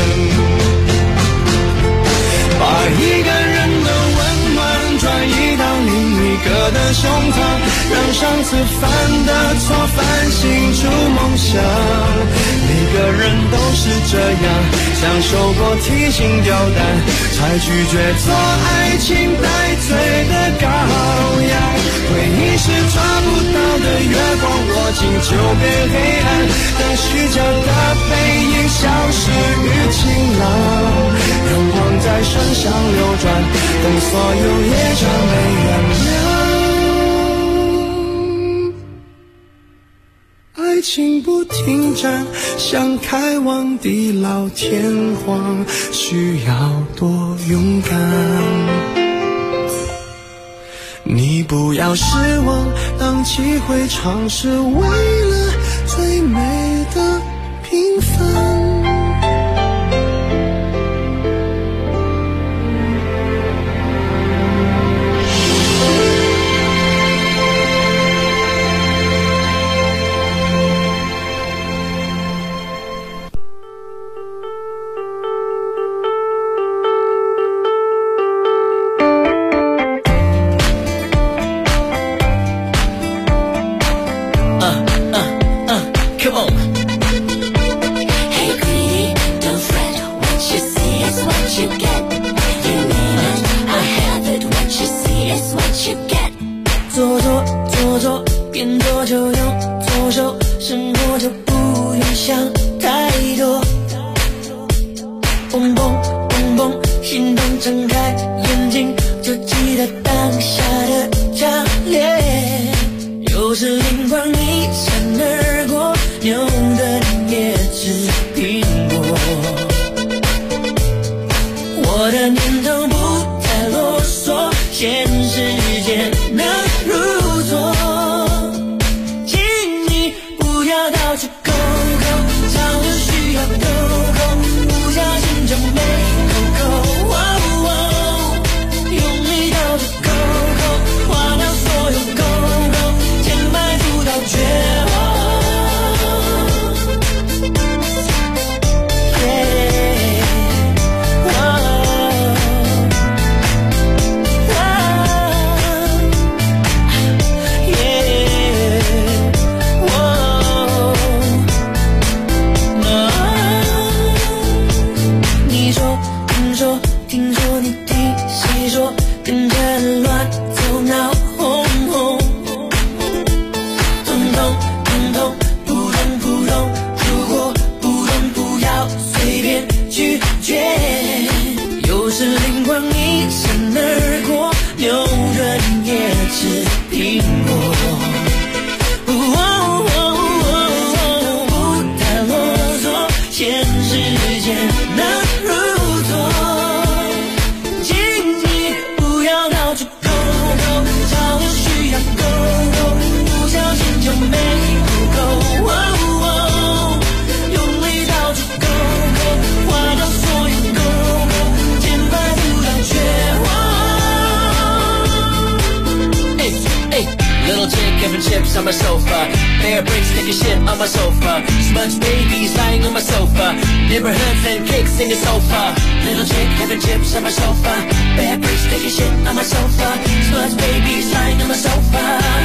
把一个人的温暖转移到另一个的胸膛，让上次犯的错反省出梦想。每个人都是这样，享受过提心吊胆，才拒绝做爱情带罪的羔羊。回忆是抓不到的月光，握紧就变黑暗，等虚假的背影消失于晴朗。阳光在身上流转，等所有业障被原谅。爱情情不停站，想开往地老天荒，需要多勇敢。你不要失望，当机会尝试，为了最美的平凡。 On my sofa, bear bricks taking shit on my sofa, smudge babies lying on my sofa, neighborhoods and kicks in the sofa, little chick having chips on my sofa, bear bricks taking shit on my sofa, smudge babies lying on my sofa.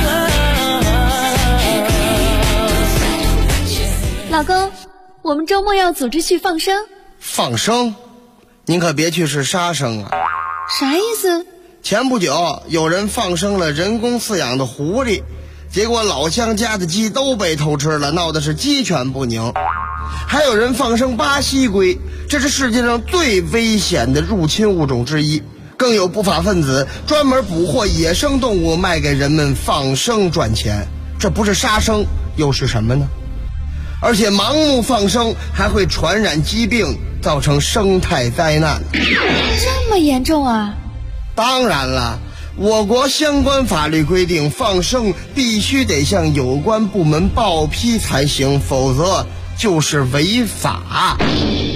老公，我们周末要组织去放生。 放生？您可别去是杀生啊！ 啥意思？ 前不久有人放生了人工饲养的狐狸。结果老乡家的鸡都被偷吃了，闹的是鸡犬不宁。还有人放生巴西龟，这是世界上最危险的入侵物种之一。更有不法分子专门捕获野生动物卖给人们放生赚钱，这不是杀生又是什么呢？而且盲目放生还会传染疾病，造成生态灾难。 这么严重啊？ 当然了，我国相关法律规定，放生必须得向有关部门报批才行，否则就是违法。